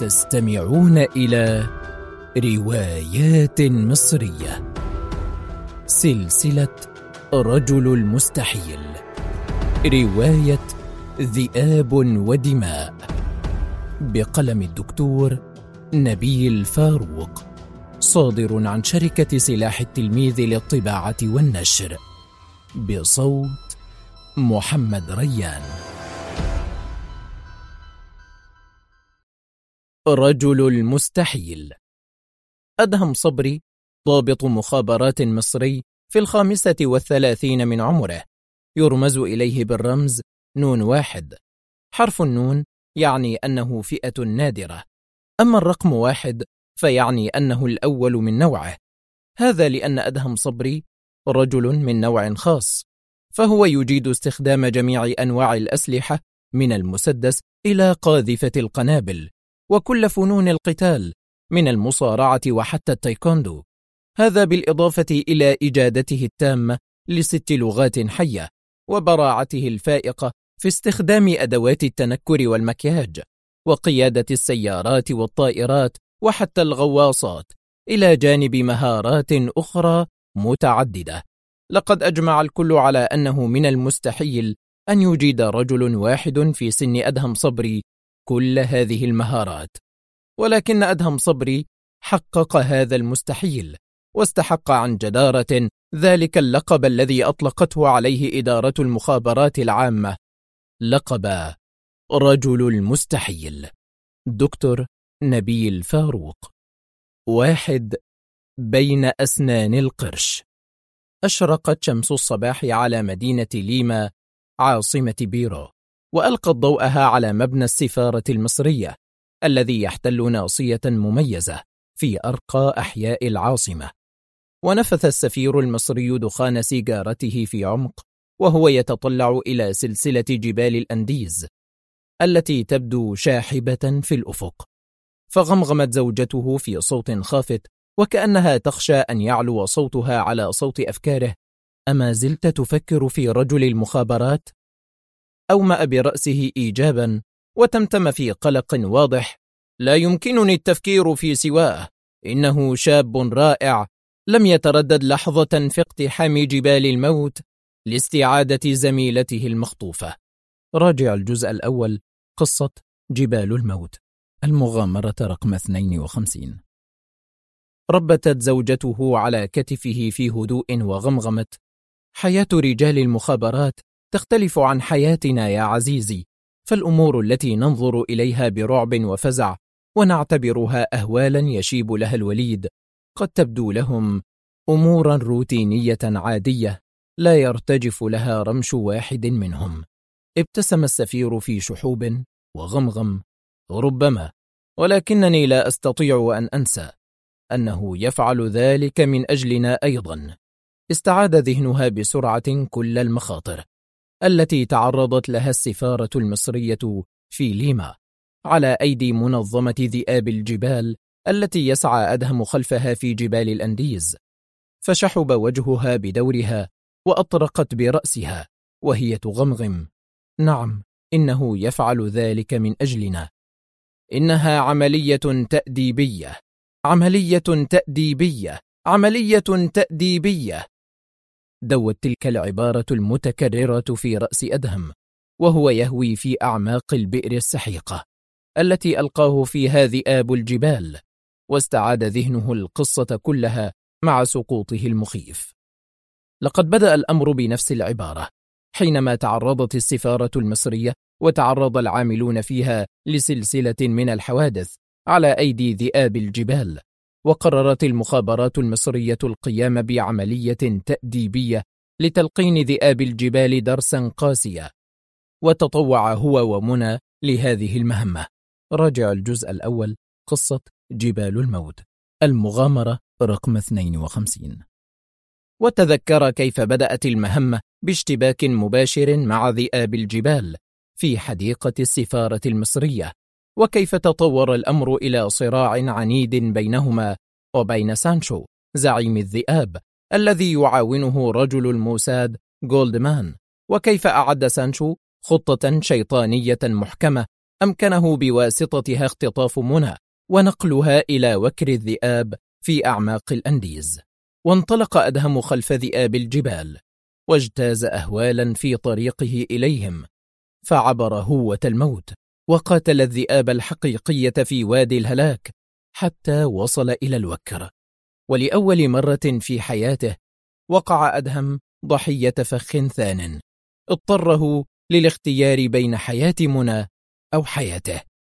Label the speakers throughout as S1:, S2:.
S1: تستمعون إلى روايات مصرية، سلسلة رجل المستحيل، رواية ذئاب ودماء، بقلم الدكتور نبيل فاروق، صادر عن شركة سلاح التلميذ للطباعة والنشر، بصوت محمد ريان. رجل المستحيل. أدهم صبري ضابط مخابرات مصري في 35 من عمره، يرمز إليه بالرمز نون واحد. حرف النون يعني أنه فئة نادرة، أما الرقم 1 فيعني أنه الأول من نوعه. هذا لأن أدهم صبري رجل من نوع خاص، فهو يجيد استخدام جميع أنواع الأسلحة من المسدس إلى قاذفة القنابل، وكل فنون القتال من المصارعة وحتى التايكوندو. هذا بالإضافة إلى إجادته التامة ل6 لغات حية، وبراعته الفائقة في استخدام أدوات التنكر والمكياج، وقيادة السيارات والطائرات وحتى الغواصات، إلى جانب مهارات أخرى متعددة. لقد أجمع الكل على أنه من المستحيل أن يجيد رجل واحد في سن أدهم صبري كل هذه المهارات، ولكن أدهم صبري حقق هذا المستحيل، واستحق عن جدارة ذلك اللقب الذي أطلقته عليه إدارة المخابرات العامة، لقب رجل المستحيل. دكتور نبيل فاروق. 1. بين أسنان القرش. أشرقت شمس الصباح على مدينة ليما عاصمة بيرو، وألقت ضوءها على مبنى السفارة المصرية الذي يحتل ناصية مميزة في أرقى أحياء العاصمة. ونفث السفير المصري دخان سيجارته في عمق، وهو يتطلع إلى سلسلة جبال الأنديز التي تبدو شاحبة في الأفق. فغمغمت زوجته في صوت خافت، وكأنها تخشى أن يعلو صوتها على صوت أفكاره: أما زلت تفكر في رجل المخابرات؟ أومأ برأسه إيجابا، وتمتم في قلق واضح: لا يمكنني التفكير في سواه، إنه شاب رائع لم يتردد لحظة في اقتحام جبال الموت لاستعادة زميلته المخطوفة. راجع الجزء الأول، قصة جبال الموت، المغامرة رقم 52. ربتت زوجته على كتفه في هدوء وغمغمت: حياة رجال المخابرات تختلف عن حياتنا يا عزيزي، فالأمور التي ننظر إليها برعب وفزع ونعتبرها أهوالا يشيب لها الوليد قد تبدو لهم أمورا روتينية عادية لا يرتجف لها رمش واحد منهم. ابتسم السفير في شحوب وغمغم: ربما، ولكنني لا أستطيع أن أنسى أنه يفعل ذلك من أجلنا أيضا. استعاد ذهنها بسرعة كل المخاطر التي تعرضت لها السفارة المصرية في ليما على أيدي منظمة ذئاب الجبال التي يسعى أدهم خلفها في جبال الأنديز. فشحب وجهها بدورها وأطرقت برأسها وهي تغمغم: نعم، إنه يفعل ذلك من أجلنا. إنها عملية تأديبية، عملية تأديبية، عملية تأديبية. دوت تلك العبارة المتكررة في رأس أدهم وهو يهوي في أعماق البئر السحيقة التي ألقاه فيها ذئاب الجبال، واستعاد ذهنه القصة كلها مع سقوطه المخيف. لقد بدأ الأمر بنفس العبارة حينما تعرضت السفارة المصرية وتعرض العاملون فيها لسلسلة من الحوادث على أيدي ذئاب الجبال، وقررت المخابرات المصرية القيام بعملية تأديبية لتلقين ذئاب الجبال درسا قاسيا، وتطوع هو ومنى لهذه المهمة. راجع الجزء الأول، قصة جبال الموت، المغامرة رقم 52. وتذكر كيف بدأت المهمة باشتباك مباشر مع ذئاب الجبال في حديقة السفارة المصرية، وكيف تطور الأمر إلى صراع عنيد بينهما وبين سانشو زعيم الذئاب الذي يعاونه رجل الموساد جولدمان، وكيف أعد سانشو خطة شيطانية محكمة أمكنه بواسطتها اختطاف منى ونقلها إلى وكر الذئاب في أعماق الأنديز. وانطلق أدهم خلف ذئاب الجبال، واجتاز أهوالا في طريقه إليهم، فعبر هوة الموت وقاتل الذئاب الحقيقية في وادي الهلاك حتى وصل إلى الوكر. ولأول مرة في حياته وقع أدهم ضحية فخ ثان اضطره للاختيار بين حياة منى أو حياته،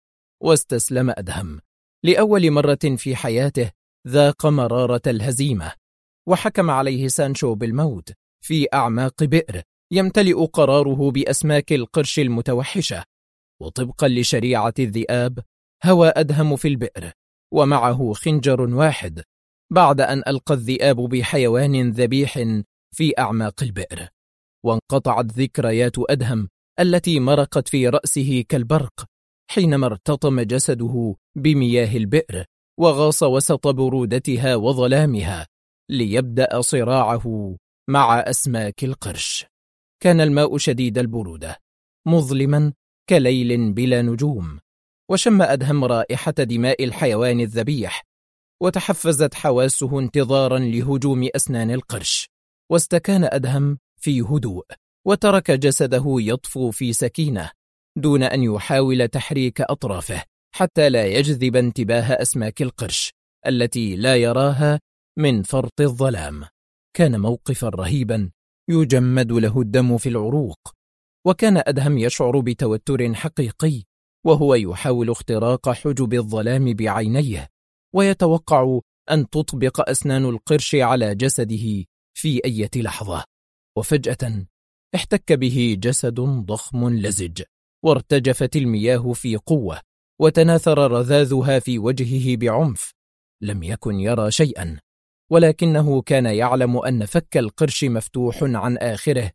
S1: واستسلم أدهم. لأول مرة في حياته ذاق مرارة الهزيمة، وحكم عليه سانشو بالموت في أعماق بئر يمتلئ قراره بأسماك القرش المتوحشة. وطبقا لشريعة الذئاب هوى أدهم في البئر ومعه خنجر واحد، بعد أن ألقى الذئاب بحيوان ذبيح في أعماق البئر. وانقطعت ذكريات أدهم التي مرقت في رأسه كالبرق حينما ارتطم جسده بمياه البئر وغاص وسط برودتها وظلامها ليبدأ صراعه مع أسماك القرش. كان الماء شديد البرودة مظلما كليل بلا نجوم، وشم أدهم رائحة دماء الحيوان الذبيح، وتحفزت حواسه انتظارا لهجوم أسنان القرش. واستكان أدهم في هدوء، وترك جسده يطفو في سكينة دون أن يحاول تحريك أطرافه حتى لا يجذب انتباه أسماك القرش التي لا يراها من فرط الظلام. كان موقفا رهيبا يجمد له الدم في العروق، وكان أدهم يشعر بتوتر حقيقي وهو يحاول اختراق حجب الظلام بعينيه، ويتوقع أن تطبق أسنان القرش على جسده في أي لحظة. وفجأة احتك به جسد ضخم لزج، وارتجفت المياه في قوة، وتناثر رذاذها في وجهه بعنف. لم يكن يرى شيئا، ولكنه كان يعلم أن فك القرش مفتوح عن آخره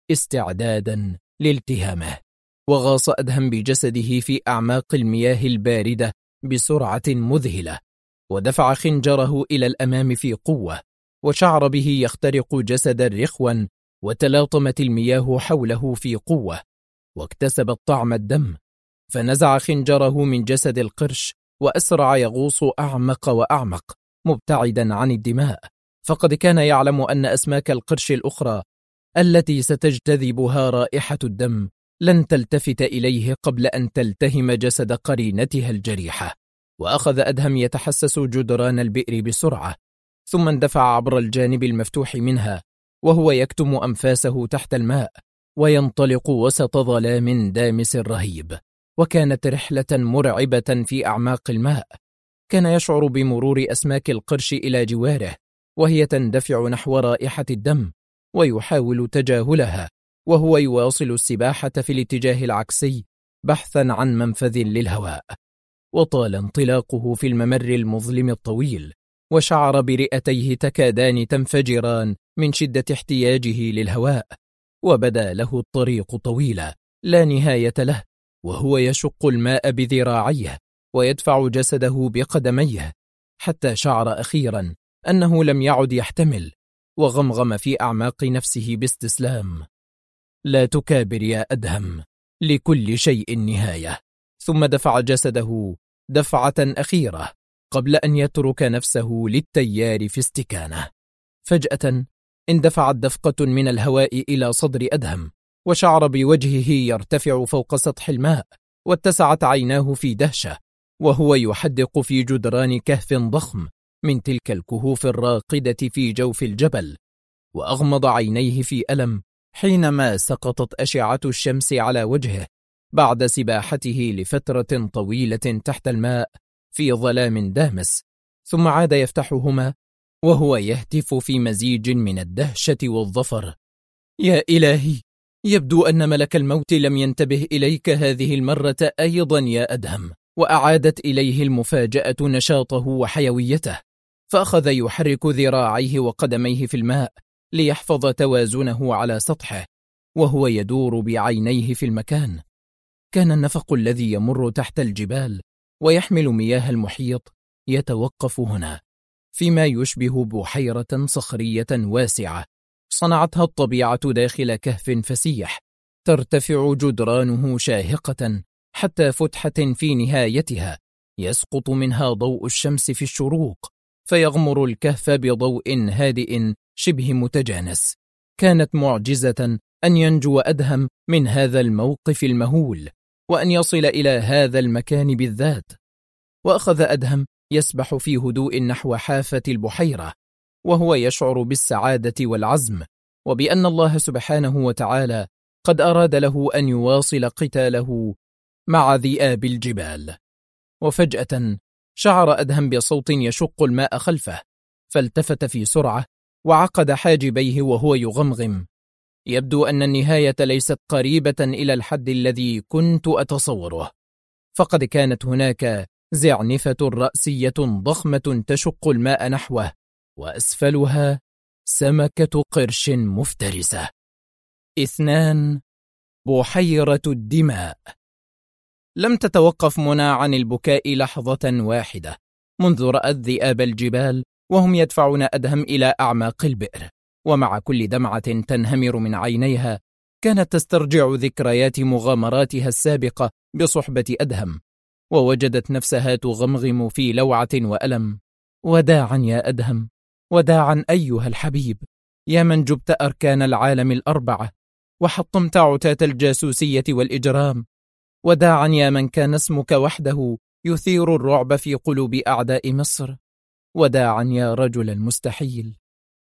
S1: استعدادا لالتهامه. وغاص أدهم بجسده في أعماق المياه الباردة بسرعة مذهلة، ودفع خنجره إلى الأمام في قوة، وشعر به يخترق جسدا رخوا، وتلاطمت المياه حوله في قوة، واكتسبت طعم الدم. فنزع خنجره من جسد القرش وأسرع يغوص أعمق وأعمق مبتعدا عن الدماء، فقد كان يعلم أن أسماك القرش الأخرى التي ستجتذبها رائحة الدم لن تلتفت إليه قبل أن تلتهم جسد قرينتها الجريحة. وأخذ أدهم يتحسس جدران البئر بسرعة، ثم اندفع عبر الجانب المفتوح منها وهو يكتم أنفاسه تحت الماء، وينطلق وسط ظلام دامس رهيب. وكانت رحلة مرعبة في أعماق الماء. كان يشعر بمرور أسماك القرش إلى جواره وهي تندفع نحو رائحة الدم، ويحاول تجاهلها وهو يواصل السباحة في الاتجاه العكسي بحثا عن منفذ للهواء. وطال انطلاقه في الممر المظلم الطويل، وشعر برئتيه تكادان تنفجران من شدة احتياجه للهواء، وبدا له الطريق طويلا لا نهاية له، وهو يشق الماء بذراعيه ويدفع جسده بقدميه، حتى شعر أخيرا أنه لم يعد يحتمل، وغمغم في أعماق نفسه باستسلام: لا تكابر يا أدهم، لكل شيء نهاية. ثم دفع جسده دفعة أخيرة قبل أن يترك نفسه للتيار في استكانة. فجأة اندفعت دفقة من الهواء إلى صدر أدهم، وشعر بوجهه يرتفع فوق سطح الماء، واتسعت عيناه في دهشة وهو يحدق في جدران كهف ضخم من تلك الكهوف الراقدة في جوف الجبل. وأغمض عينيه في ألم حينما سقطت أشعة الشمس على وجهه بعد سباحته لفترة طويلة تحت الماء في ظلام دامس، ثم عاد يفتحهما وهو يهتف في مزيج من الدهشة والظفر: يا إلهي، يبدو أن ملك الموت لم ينتبه إليك هذه المرة أيضا يا أدهم. وأعادت إليه المفاجأة نشاطه وحيويته، فأخذ يحرك ذراعيه وقدميه في الماء ليحفظ توازنه على سطحه وهو يدور بعينيه في المكان. كان النفق الذي يمر تحت الجبال ويحمل مياه المحيط يتوقف هنا، فيما يشبه بحيرة صخرية واسعة صنعتها الطبيعة داخل كهف فسيح ترتفع جدرانه شاهقة حتى فتحة في نهايتها يسقط منها ضوء الشمس في الشروق، فيغمر الكهف بضوء هادئ شبه متجانس. كانت معجزة أن ينجو أدهم من هذا الموقف المهول، وأن يصل إلى هذا المكان بالذات. وأخذ أدهم يسبح في هدوء نحو حافة البحيرة، وهو يشعر بالسعادة والعزم، وبأن الله سبحانه وتعالى قد أراد له أن يواصل قتاله مع ذئاب الجبال. وفجأة شعر أدهم بصوت يشق الماء خلفه، فالتفت في سرعة وعقد حاجبيه وهو يغمغم: يبدو أن النهاية ليست قريبة إلى الحد الذي كنت أتصوره، فقد كانت هناك زعنفة رأسية ضخمة تشق الماء نحوه، وأسفلها سمكة قرش مفترسة. 2. بحيرة الدماء. لم تتوقف منى عن البكاء لحظة واحدة منذ رأت ذئاب الجبال وهم يدفعون أدهم إلى أعماق البئر، ومع كل دمعة تنهمر من عينيها كانت تسترجع ذكريات مغامراتها السابقة بصحبة أدهم، ووجدت نفسها تغمغم في لوعة وألم: وداعا يا أدهم، وداعا أيها الحبيب، يا من جبت أركان العالم الأربعة وحطمت عتاة الجاسوسية والإجرام، وداعا يا من كان اسمك وحده يثير الرعب في قلوب أعداء مصر، وداعا يا رجل المستحيل.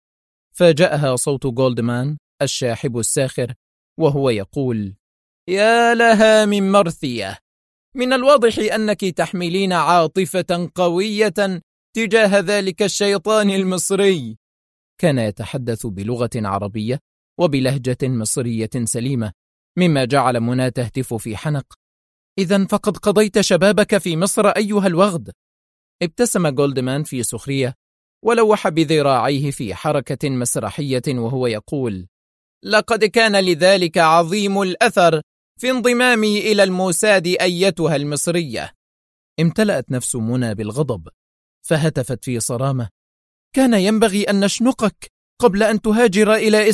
S1: فاجأها صوت جولدمان الشاحب الساخر وهو يقول: يا لها من مرثية، من الواضح أنك تحملين عاطفة قوية تجاه ذلك الشيطان المصري. كان يتحدث بلغة عربية وبلهجة مصرية سليمة، مما جعل منى تهتف في حنق: إذن فقد قضيت شبابك في مصر أيها الوغد. ابتسم جولدمان في سخرية ولوح بذراعيه في حركة مسرحية وهو يقول: لقد كان لذلك عظيم الأثر في انضمامي إلى الموساد أيتها المصرية. امتلأت نفس منى بالغضب فهتفت في صرامة: كان ينبغي أن نشنقك قبل أن تهاجر إلى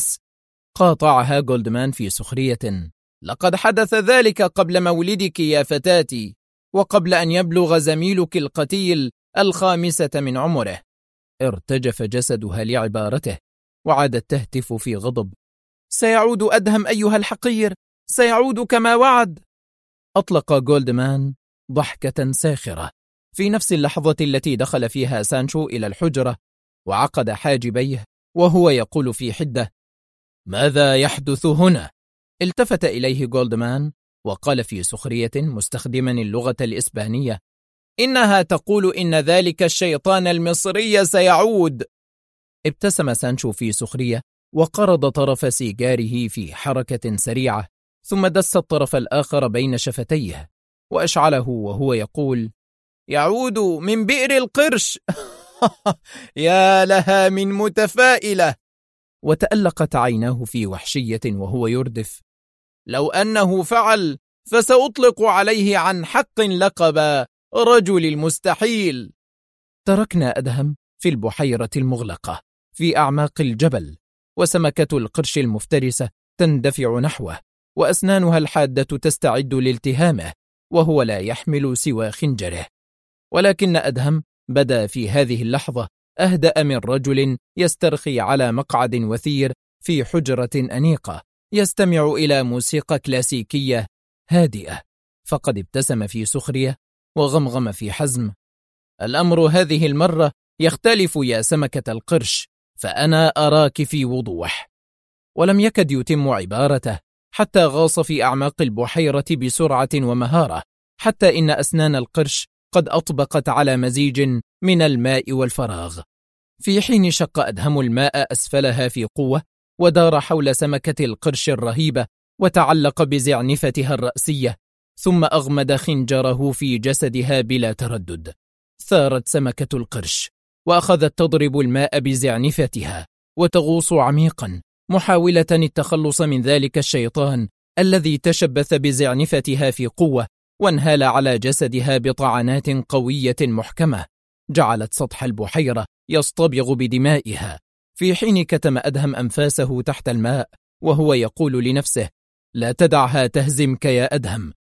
S1: قاطعها جولدمان في سخرية: لقد حدث ذلك قبل مولدك يا فتاتي، وقبل أن يبلغ زميلك القتيل 5 من عمره. ارتجف جسدها لعبارته وعادت تهتف في غضب: سيعود أدهم أيها الحقير، سيعود كما وعد. أطلق جولدمان ضحكة ساخرة في نفس اللحظة التي دخل فيها سانشو إلى الحجرة وعقد حاجبيه وهو يقول في حدة: ماذا يحدث هنا؟ التفت إليه جولدمان وقال في سخرية مستخدما اللغة الإسبانية: إنها تقول إن ذلك الشيطان المصري سيعود. ابتسم سانشو في سخرية وقرض طرف سيجاره في حركة سريعة، ثم دس الطرف الآخر بين شفتيه وأشعله وهو يقول: يعود من بئر القرش. يا لها من متفائلة. وتألقت عيناه في وحشية وهو يردف: لو أنه فعل فسأطلق عليه عن حق لقب رجل المستحيل. تركنا أدهم في البحيرة المغلقة في أعماق الجبل، وسمكة القرش المفترسة تندفع نحوه وأسنانها الحادة تستعد لالتهامه وهو لا يحمل سوى خنجره. ولكن أدهم بدا في هذه اللحظة أهدأ من رجل يسترخي على مقعد وثير في حجرة أنيقة يستمع إلى موسيقى كلاسيكية هادئة، فقد ابتسم في سخرية وغمغم في حزم: الأمر هذه المرة يختلف يا سمكة القرش، فأنا أراك في وضوح. ولم يكد يتم عبارته حتى غاص في أعماق البحيرة بسرعة ومهارة، حتى إن أسنان القرش قد أطبقت على مزيج من الماء والفراغ. في حين شق أدهم الماء أسفلها في قوة ودار حول سمكة القرش الرهيبة وتعلق بزعنفتها الرأسية، ثم أغمد خنجره في جسدها بلا تردد. ثارت سمكة القرش وأخذت تضرب الماء بزعنفتها وتغوص عميقا، محاولة التخلص من ذلك الشيطان الذي تشبث بزعنفتها في قوة وانهال على جسدها بطعنات قوية محكمة جعلت سطح البحيرة يصطبغ بدمائها، في حين كتم أدهم أنفاسه تحت الماء وهو يقول لنفسه: لا تدعها تهزمك يا أدهم،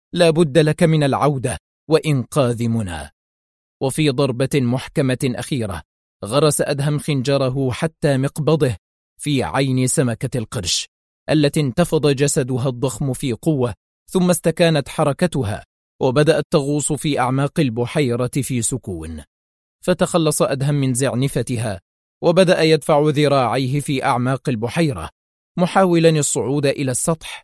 S1: لا بد لك من العودة وإنقاذ منى. وفي ضربة محكمة أخيرة غرس أدهم خنجره حتى مقبضه في عين سمكة القرش التي انتفض جسدها الضخم في قوة، ثم استكانت حركتها وبدأت تغوص في أعماق البحيرة في سكون. فتخلص أدهم من زعنفتها وبدأ يدفع ذراعيه في أعماق البحيرة محاولا الصعود إلى السطح،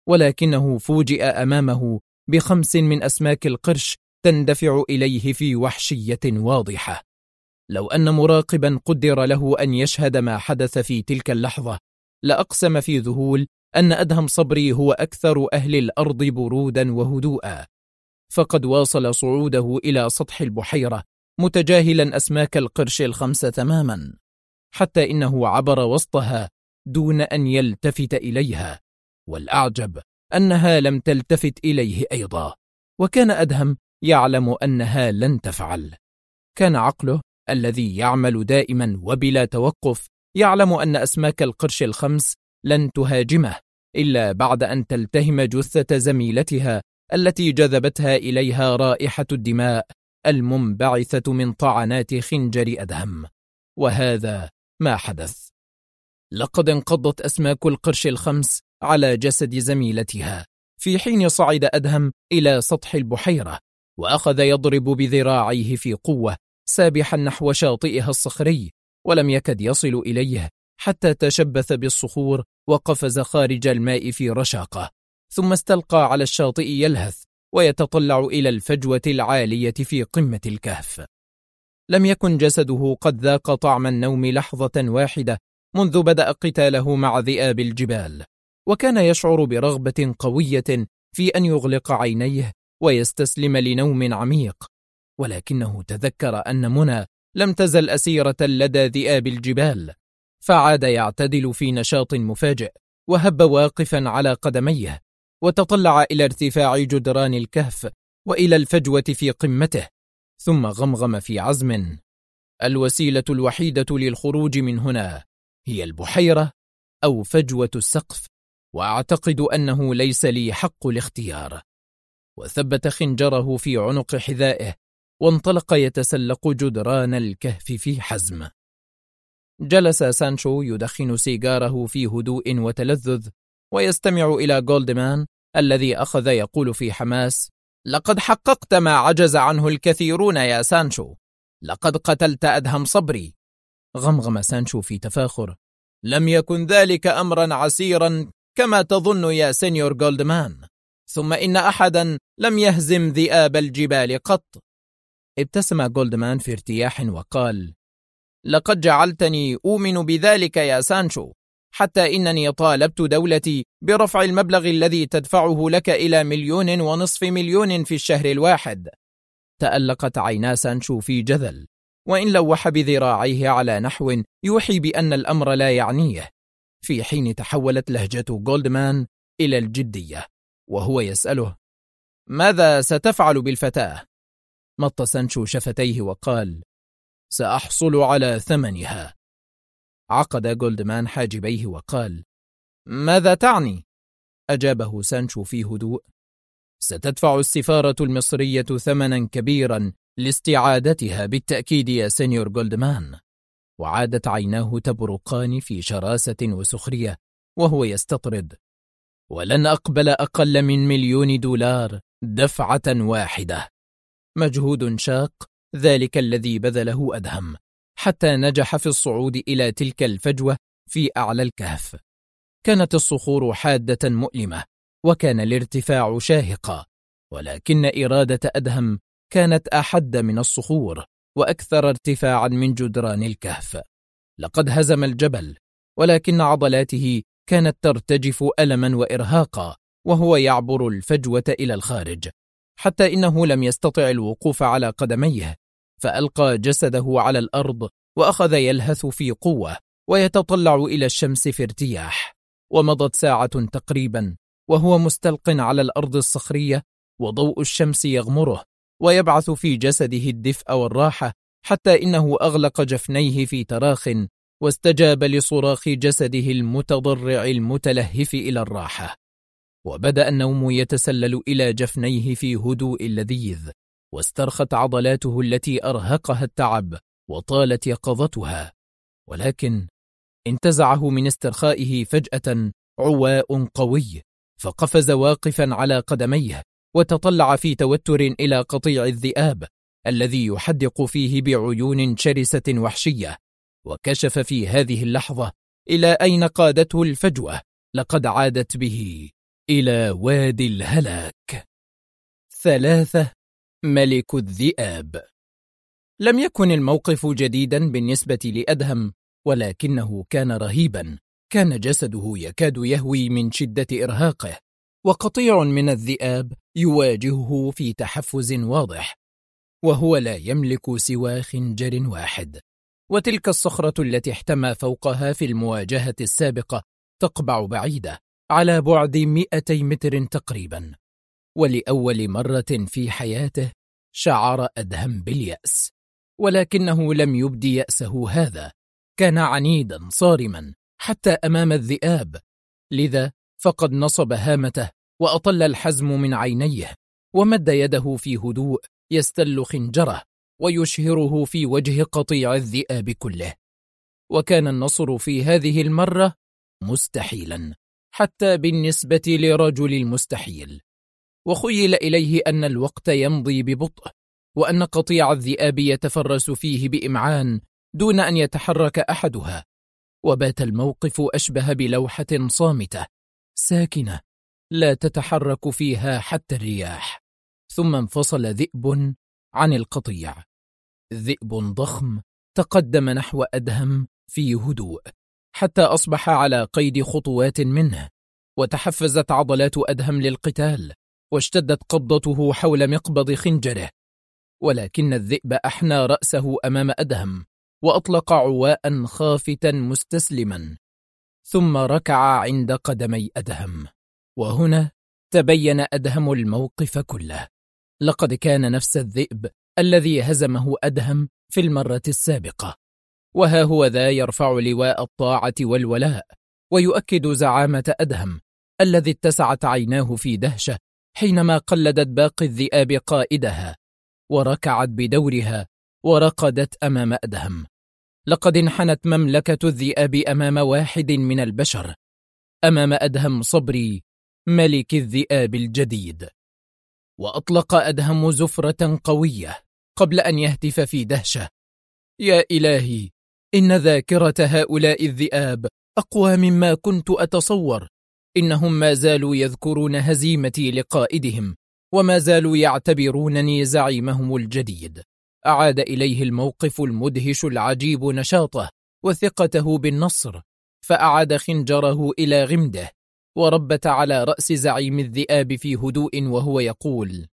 S1: ولكنه فوجئ أمامه ب5 من أسماك القرش تندفع إليه في وحشية واضحة. لو أن مراقبا قدر له أن يشهد ما حدث في تلك اللحظة لأقسم في ذهول أن أدهم صبري هو أكثر أهل الأرض برودا وهدوءا، فقد واصل صعوده إلى سطح البحيرة متجاهلا أسماك القرش ال5 تماما، حتى إنه عبر وسطها دون أن يلتفت إليها، والأعجب أنها لم تلتفت إليه أيضا، وكان أدهم يعلم أنها لن تفعل. كان عقله الذي يعمل دائما وبلا توقف يعلم أن أسماك القرش ال5 لن تهاجمه إلا بعد أن تلتهم جثة زميلتها التي جذبتها إليها رائحة الدماء المنبعثة من طعنات خنجر أدهم، وهذا ما حدث. لقد انقضت أسماك القرش ال5 على جسد زميلتها في حين صعد أدهم إلى سطح البحيرة وأخذ يضرب بذراعيه في قوة سابحا نحو شاطئها الصخري، ولم يكد يصل إليه حتى تشبث بالصخور وقفز خارج الماء في رشاقة، ثم استلقى على الشاطئ يلهث ويتطلع إلى الفجوة العالية في قمة الكهف. لم يكن جسده قد ذاق طعم النوم لحظة واحدة منذ بدأ قتاله مع ذئاب الجبال، وكان يشعر برغبة قوية في أن يغلق عينيه ويستسلم لنوم عميق، ولكنه تذكر أن منى لم تزل أسيرة لدى ذئاب الجبال، فعاد يعتدل في نشاط مفاجئ وهب واقفا على قدميه وتطلع إلى ارتفاع جدران الكهف وإلى الفجوة في قمته، ثم غمغم في عزم: الوسيلة الوحيدة للخروج من هنا هي البحيرة أو فجوة السقف، وأعتقد أنه ليس لي حق الاختيار. وثبت خنجره في عنق حذائه وانطلق يتسلق جدران الكهف في حزم. جلس سانشو يدخن سيجاره في هدوء وتلذذ ويستمع إلى جولدمان الذي أخذ يقول في حماس: لقد حققت ما عجز عنه الكثيرون يا سانشو، لقد قتلت أدهم صبري. غمغم سانشو في تفاخر: لم يكن ذلك أمرا عسيرا كما تظن يا سينيور جولدمان، ثم إن أحدا لم يهزم ذئاب الجبال قط. ابتسم جولدمان في ارتياح وقال: لقد جعلتني أؤمن بذلك يا سانشو، حتى إنني طالبت دولتي برفع المبلغ الذي تدفعه لك إلى 1.5 مليون في الشهر الواحد. تألقت عينا سانشو في جذل، وإن لوح بذراعيه على نحو يوحي بأن الأمر لا يعنيه، في حين تحولت لهجة جولدمان إلى الجدية وهو يسأله: ماذا ستفعل بالفتاة؟ مط سانشو شفتيه وقال: سأحصل على ثمنها. عقد جولدمان حاجبيه وقال: ماذا تعني؟ أجابه سانشو في هدوء: ستدفع السفارة المصرية ثمنا كبيرا لاستعادتها بالتأكيد يا سينيور جولدمان. وعادت عيناه تبرقان في شراسة وسخرية وهو يستطرد: ولن أقبل أقل من $1,000,000 دفعة واحدة. مجهود شاق ذلك الذي بذله أدهم حتى نجح في الصعود إلى تلك الفجوة في أعلى الكهف. كانت الصخور حادة مؤلمة وكان الارتفاع شاهقا، ولكن إرادة أدهم كانت أحد من الصخور وأكثر ارتفاعا من جدران الكهف. لقد هزم الجبل، ولكن عضلاته كانت ترتجف ألما وإرهاقا وهو يعبر الفجوة إلى الخارج، حتى إنه لم يستطع الوقوف على قدميه، فألقى جسده على الأرض وأخذ يلهث في قوة ويتطلع إلى الشمس في ارتياح. ومضت ساعة تقريبا وهو مستلق على الأرض الصخرية، وضوء الشمس يغمره ويبعث في جسده الدفء والراحة، حتى إنه أغلق جفنيه في تراخ واستجاب لصراخ جسده المتضرع المتلهف إلى الراحة. وبدأ النوم يتسلل إلى جفنيه في هدوء لذيذ، واسترخت عضلاته التي أرهقها التعب وطالت يقظتها. ولكن انتزعه من استرخائه فجأة عواء قوي، فقفز واقفا على قدميه وتطلع في توتر إلى قطيع الذئاب الذي يحدق فيه بعيون شرسة وحشية، وكشف في هذه اللحظة إلى أين قادته الفجوة. لقد عادت به إلى وادي الهلاك. 3. ملك الذئاب. لم يكن الموقف جديدا بالنسبة لأدهم، ولكنه كان رهيبا. كان جسده يكاد يهوي من شدة إرهاقه، وقطيع من الذئاب يواجهه في تحفز واضح، وهو لا يملك سوى خنجر واحد، وتلك الصخرة التي احتمى فوقها في المواجهة السابقة تقبع بعيدة على بعد 200 متر تقريبا. ولأول مرة في حياته شعر أدهم باليأس، ولكنه لم يبدي يأسه هذا. كان عنيدا صارما حتى أمام الذئاب، لذا فقد نصب هامته وأطل الحزم من عينيه، ومد يده في هدوء يستل خنجره ويشهره في وجه قطيع الذئاب كله. وكان النصر في هذه المرة مستحيلا حتى بالنسبة لرجل المستحيل، وخيل إليه أن الوقت يمضي ببطء، وأن قطيع الذئاب يتفرس فيه بإمعان دون أن يتحرك أحدها. وبات الموقف أشبه بلوحة صامتة ساكنة لا تتحرك فيها حتى الرياح. ثم انفصل ذئب عن القطيع، ذئب ضخم تقدم نحو أدهم في هدوء حتى أصبح على قيد خطوات منه، وتحفزت عضلات أدهم للقتال، واشتدت قبضته حول مقبض خنجره. ولكن الذئب أحنى رأسه أمام أدهم وأطلق عواء خافتا مستسلما، ثم ركع عند قدمي أدهم. وهنا تبين أدهم الموقف كله. لقد كان نفس الذئب الذي هزمه أدهم في المرة السابقة، وها هو ذا يرفع لواء الطاعة والولاء، ويؤكد زعامة أدهم الذي اتسعت عيناه في دهشة حينما قلدت باقي الذئاب قائدها وركعت بدورها ورقدت أمام أدهم. لقد انحنت مملكة الذئاب أمام واحد من البشر، أمام أدهم صبري ملك الذئاب الجديد. وأطلق أدهم زفرة قوية قبل أن يهتف في دهشة: يا إلهي، إن ذاكرة هؤلاء الذئاب أقوى مما كنت أتصور. إنهم ما زالوا يذكرون هزيمتي لقائدهم، وما زالوا يعتبرونني زعيمهم الجديد. أعاد إليه الموقف المدهش العجيب نشاطه وثقته بالنصر، فأعاد خنجره إلى غمده وربت على رأس زعيم الذئاب في هدوء وهو يقول: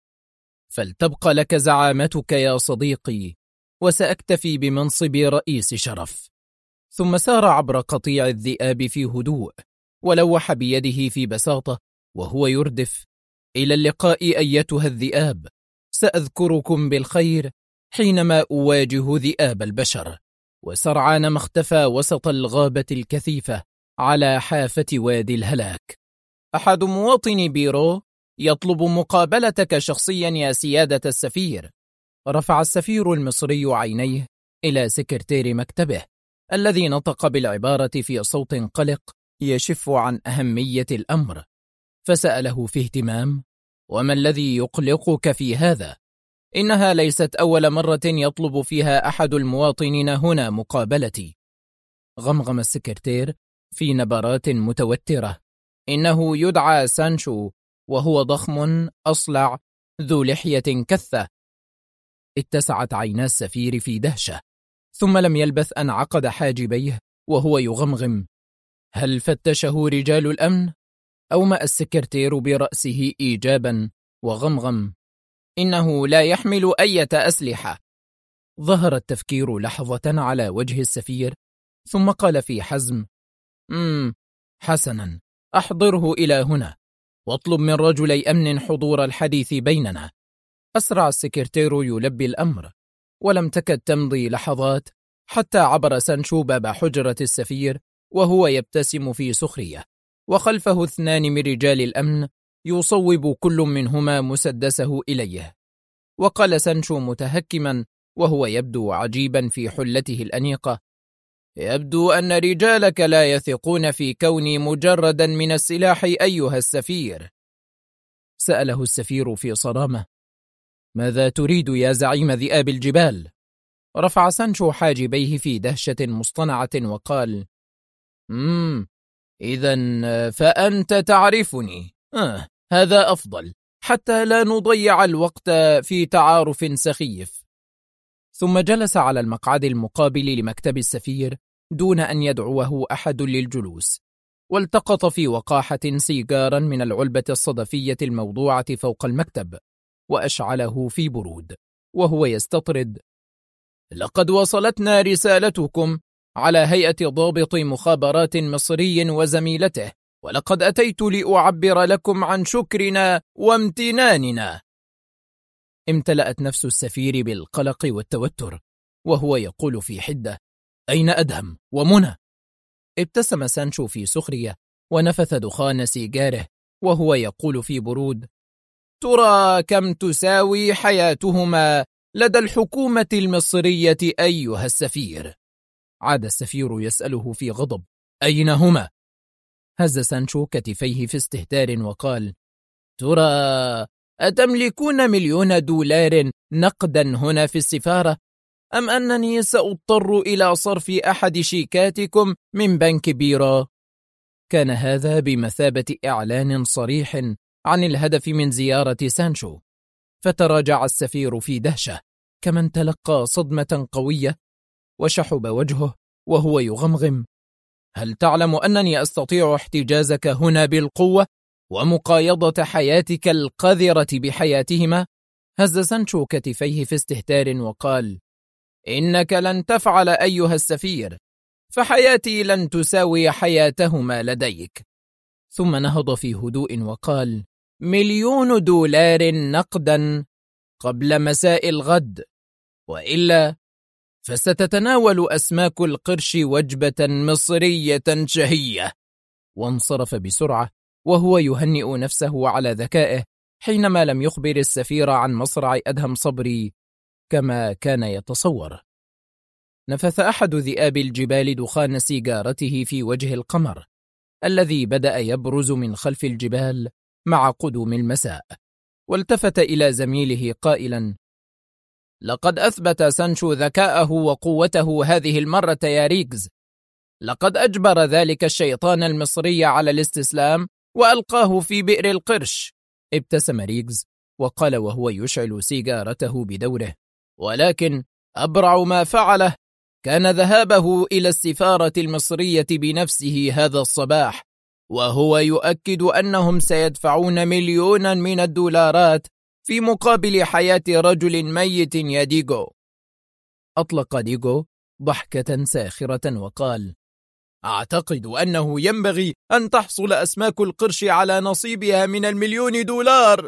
S1: فلتبق لك زعامتك يا صديقي، وسأكتفي بمنصب رئيس شرف. ثم سار عبر قطيع الذئاب في هدوء، ولوح بيده في بساطة وهو يردف: إلى اللقاء أيتها الذئاب، سأذكركم بالخير حينما أواجه ذئاب البشر. وسرعان ما اختفى وسط الغابة الكثيفة على حافة وادي الهلاك. أحد مواطني بيرو يطلب مقابلتك شخصيا يا سيادة السفير. رفع السفير المصري عينيه إلى سكرتير مكتبه الذي نطق بالعبارة في صوت قلق يشف عن أهمية الأمر، فسأله في اهتمام: وما الذي يقلقك في هذا؟ إنها ليست أول مرة يطلب فيها أحد المواطنين هنا مقابلتي. غمغم السكرتير في نبرات متوترة: إنه يدعى سانشو، وهو ضخم أصلع ذو لحية كثة. اتسعت عينا السفير في دهشة، ثم لم يلبث أن عقد حاجبيه وهو يغمغم: هل فتشه رجال الأمن؟ أومأ السكرتير برأسه إيجابا وغمغم: إنه لا يحمل أي أسلحة. ظهر التفكير لحظة على وجه السفير، ثم قال في حزم: حسنا، أحضره إلى هنا، واطلب من رجلي أمن حضور الحديث بيننا. أسرع السكرتير يلبي الأمر، ولم تكد تمضي لحظات حتى عبر سانشو باب حجرة السفير وهو يبتسم في سخرية، وخلفه 2 من رجال الأمن يصوب كل منهما مسدسه إليه. وقال سانشو متهكما وهو يبدو عجيبا في حلته الأنيقة: يبدو أن رجالك لا يثقون في كوني مجردا من السلاح أيها السفير. سأله السفير في صرامة: ماذا تريد يا زعيم ذئاب الجبال؟ رفع سانشو حاجبيه في دهشة مصطنعة وقال: إذن فأنت تعرفني. هذا أفضل، حتى لا نضيع الوقت في تعارف سخيف. ثم جلس على المقعد المقابل لمكتب السفير دون أن يدعوه أحد للجلوس، والتقط في وقاحة سيجارا من العلبة الصدفية الموضوعة فوق المكتب، وأشعله في برود وهو يستطرد: لقد وصلتنا رسالتكم على هيئة ضابط مخابرات مصري وزميلته، ولقد أتيت لأعبر لكم عن شكرنا وامتناننا. امتلأت نفس السفير بالقلق والتوتر وهو يقول في حدة: أين أدهم ومنى؟ ابتسم سانشو في سخرية ونفث دخان سيجاره وهو يقول في برود: ترى كم تساوي حياتهما لدى الحكومة المصرية أيها السفير؟ عاد السفير يسأله في غضب: أين هما؟ هز سانشو كتفيه في استهتار وقال: ترى أتملكون $1,000,000 نقدا هنا في السفارة، أم أنني سأضطر إلى صرف أحد شيكاتكم من بنك بيرا؟ كان هذا بمثابة إعلان صريح عن الهدف من زيارة سانشو، فتراجع السفير في دهشة كمن تلقى صدمة قوية، وشحب وجهه وهو يغمغم: هل تعلم أنني أستطيع احتجازك هنا بالقوة ومقايضة حياتك القذرة بحياتهما؟ هز سانشو كتفيه في استهتار وقال: إنك لن تفعل أيها السفير، فحياتي لن تساوي حياتهما لديك. ثم نهض في هدوء وقال: $1,000,000 نقدا قبل مساء الغد، وإلا فستتناول أسماك القرش وجبة مصرية شهية. وانصرف بسرعة وهو يهنئ نفسه على ذكائه حينما لم يخبر السفير عن مصرع أدهم صبري كما كان يتصور. نفث أحد ذئاب الجبال دخان سيجارته في وجه القمر الذي بدأ يبرز من خلف الجبال مع قدوم المساء، والتفت إلى زميله قائلا: لقد أثبت سانشو ذكاءه وقوته هذه المرة يا ريغز. لقد أجبر ذلك الشيطان المصري على الاستسلام وألقاه في بئر القرش. ابتسم ريغز وقال وهو يشعل سيجارته بدوره: ولكن أبرع ما فعله كان ذهابه إلى السفارة المصرية بنفسه هذا الصباح، وهو يؤكد أنهم سيدفعون $1,000,000 في مقابل حياة رجل ميت يا ديغو. أطلق ديغو ضحكة ساخرة وقال: أعتقد أنه ينبغي أن تحصل أسماك القرش على نصيبها من $1,000,000.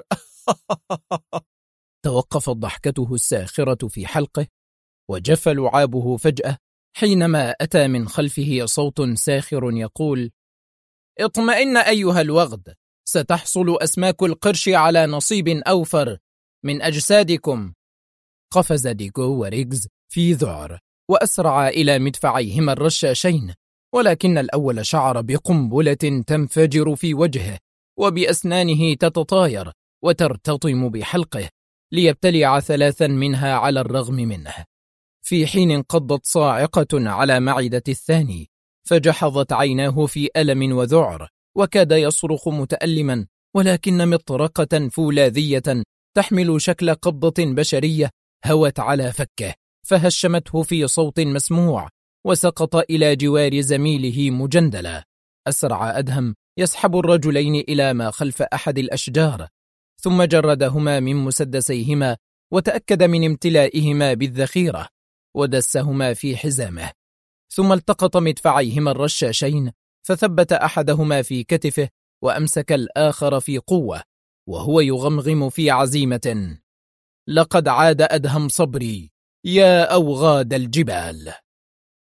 S1: توقفت ضحكته الساخرة في حلقه وجف لعابه فجأة حينما أتى من خلفه صوت ساخر يقول: اطمئن أيها الوغد، ستحصل أسماك القرش على نصيب أوفر من أجسادكم. قفز ديغو وريغز في ذعر وأسرع إلى مدفعيهما الرشاشين، ولكن الأول شعر بقنبلة تنفجر في وجهه وبأسنانه تتطاير وترتطم بحلقه ليبتلع 3 منها على الرغم منه، في حين انقضت صاعقة على معدة الثاني، فجحظت عيناه في ألم وذعر وكاد يصرخ متألما، ولكن مطرقة فولاذية تحمل شكل قبضة بشرية هوت على فكه فهشمته في صوت مسموع وسقط إلى جوار زميله مجندلا. أسرع أدهم يسحب الرجلين إلى ما خلف أحد الأشجار، ثم جردهما من مسدسيهما وتأكد من امتلائهما بالذخيرة ودسهما في حزامه، ثم التقط مدفعيهما الرشاشين فثبت أحدهما في كتفه وأمسك الآخر في قوة وهو يغمغم في عزيمة: لقد عاد أدهم صبري يا أوغاد الجبال.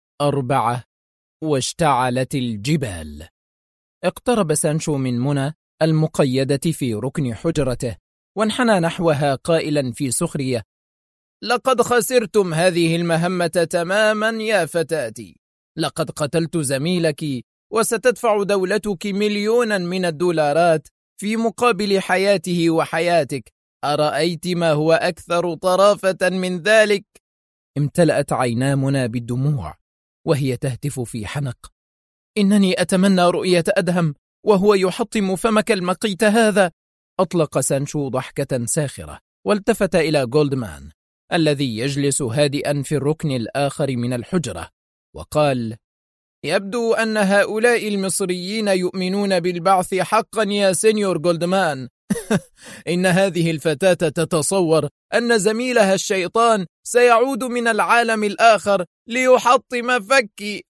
S1: 4. واشتعلت الجبال. اقترب سانشو من منى المقيدة في ركن حجرته، وانحنى نحوها قائلا في سخرية: لقد خسرتم هذه المهمة تماما يا فتاتي. لقد قتلت زميلك، وستدفع دولتك مليونا من الدولارات في مقابل حياته وحياتك. أرأيت ما هو أكثر طرافة من ذلك؟ امتلأت عينا منى بالدموع وهي تهتف في حنق: إنني أتمنى رؤية أدهم وهو يحطم فمك المقيت هذا. أطلق سانشو ضحكة ساخرة والتفت إلى جولدمان الذي يجلس هادئا في الركن الآخر من الحجرة وقال: يبدو أن هؤلاء المصريين يؤمنون بالبعث حقا يا سينيور جولدمان. إن هذه الفتاة تتصور أن زميلها الشيطان سيعود من العالم الآخر ليحطم فكي.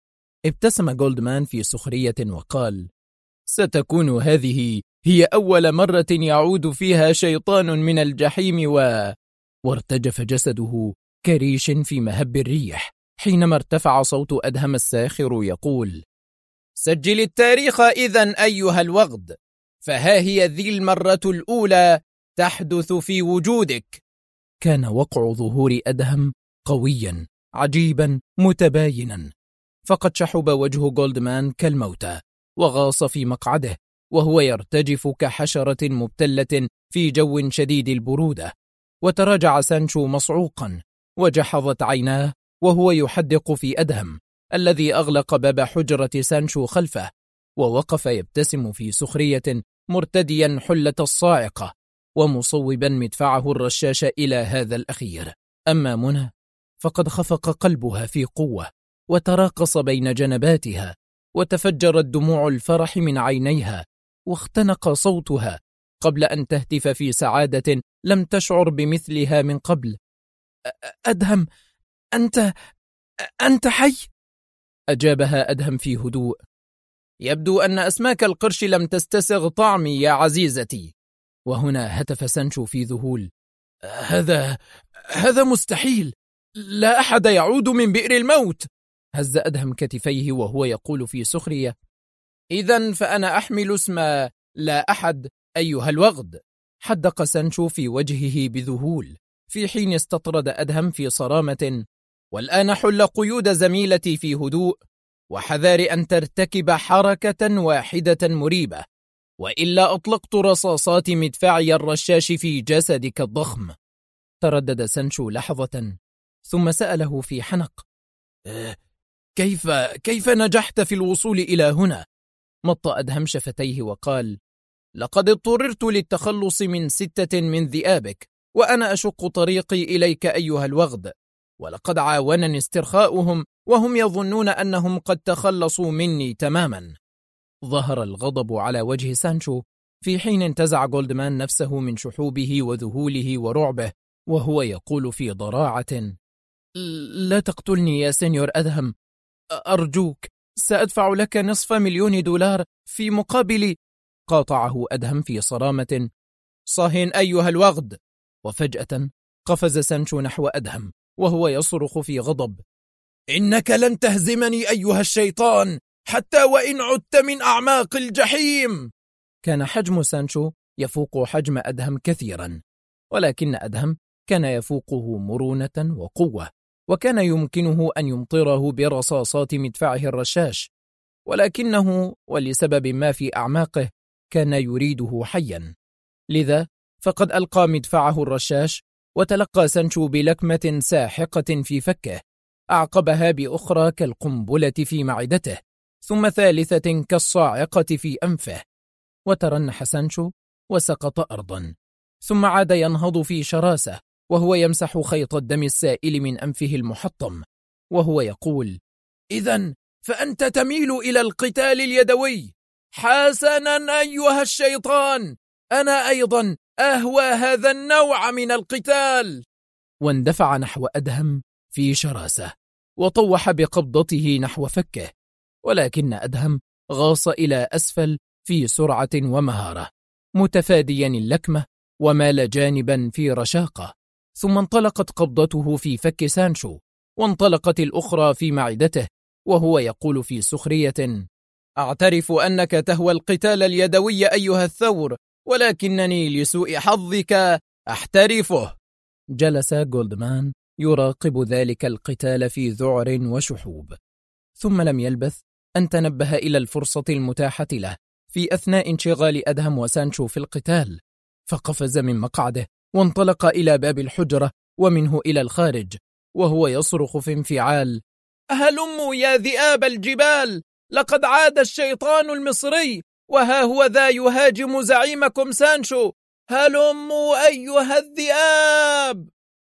S1: ابتسم جولدمان في سخرية وقال: ستكون هذه هي أول مرة يعود فيها شيطان من الجحيم وارتجف جسده كريش في مهب الريح حينما ارتفع صوت أدهم الساخر يقول: سجل التاريخ إذن أيها الوغد، فها هي ذي المرة الأولى تحدث في وجودك. كان وقع ظهور أدهم قويا عجيبا متباينا، فقد شحب وجه جولدمان كالموتى وغاص في مقعده وهو يرتجف كحشرة مبتلة في جو شديد البرودة. وتراجع سانشو مصعوقا وجحظت عيناه وهو يحدق في أدهم الذي أغلق باب حجرة سانشو خلفه ووقف يبتسم في سخرية مرتديا حلة الصاعقة ومصوبا مدفعه الرشاش إلى هذا الأخير. أما منى فقد خفق قلبها في قوة وتراقص بين جنباتها وتفجرت دموع الفرح من عينيها واختنق صوتها قبل أن تهتف في سعادة لم تشعر بمثلها من قبل: أدهم، أنت حي؟ أجابها أدهم في هدوء: يبدو أن أسماك القرش لم تستسغ طعمي يا عزيزتي. وهنا هتف سانشو في ذهول: هذا مستحيل، لا أحد يعود من بئر الموت. هز أدهم كتفيه وهو يقول في سخرية: إذن فأنا أحمل اسم لا أحد أيها الوغد. حدق سانشو في وجهه بذهول في حين استطرد أدهم في صرامة: والآن حل قيود زميلتي في هدوء، وحذار أن ترتكب حركة واحدة مريبة، وإلا أطلقت رصاصات مدفعي الرشاش في جسدك الضخم. تردد سانشو لحظة ثم سأله في حنق: كيف نجحت في الوصول إلى هنا؟ مط أدهم شفتيه وقال: لقد اضطررت للتخلص من 6 من ذئابك، وأنا أشق طريقي إليك أيها الوغد، ولقد عاونني استرخاؤهم وهم يظنون أنهم قد تخلصوا مني تماما. ظهر الغضب على وجه سانشو في حين انتزع جولدمان نفسه من شحوبه وذهوله ورعبه وهو يقول في ضراعة: لا تقتلني يا سينيور أدهم، أرجوك، سأدفع لك $500,000 في مقابل. قاطعه أدهم في صرامة: صهن أيها الوغد. وفجأة قفز سانشو نحو أدهم وهو يصرخ في غضب: إنك لن تهزمني أيها الشيطان حتى وإن عدت من أعماق الجحيم. كان حجم سانشو يفوق حجم أدهم كثيرا، ولكن أدهم كان يفوقه مرونة وقوة، وكان يمكنه أن يمطره برصاصات مدفعه الرشاش، ولكنه ولسبب ما في أعماقه كان يريده حيا. لذا فقد ألقى مدفعه الرشاش وتلقى سانشو بلكمة ساحقة في فكه، أعقبها بأخرى كالقنبلة في معدته، ثم ثالثة كالصاعقة في أنفه، وترنح سانشو وسقط أرضا، ثم عاد ينهض في شراسة وهو يمسح خيط الدم السائل من أنفه المحطم وهو يقول: إذن فأنت تميل إلى القتال اليدوي. حسنا أيها الشيطان، أنا أيضا أهوى هذا النوع من القتال. واندفع نحو أدهم في شراسة وطوح بقبضته نحو فكه، ولكن أدهم غاص إلى أسفل في سرعة ومهارة متفاديا اللكمة ومال جانبا في رشاقة، ثم انطلقت قبضته في فك سانشو وانطلقت الأخرى في معدته وهو يقول في سخرية: أعترف أنك تهوى القتال اليدوي أيها الثور، ولكنني لسوء حظك أحترفه. جلس جولدمان يراقب ذلك القتال في ذعر وشحوب، ثم لم يلبث أن تنبه إلى الفرصة المتاحة له في أثناء انشغال أدهم وسانشو في القتال، فقفز من مقعده وانطلق إلى باب الحجرة ومنه إلى الخارج وهو يصرخ في انفعال: هلموا يا ذئاب الجبال، لقد عاد الشيطان المصري، وها هو ذا يهاجم زعيمكم سانشو، هلموا أيها الذئاب.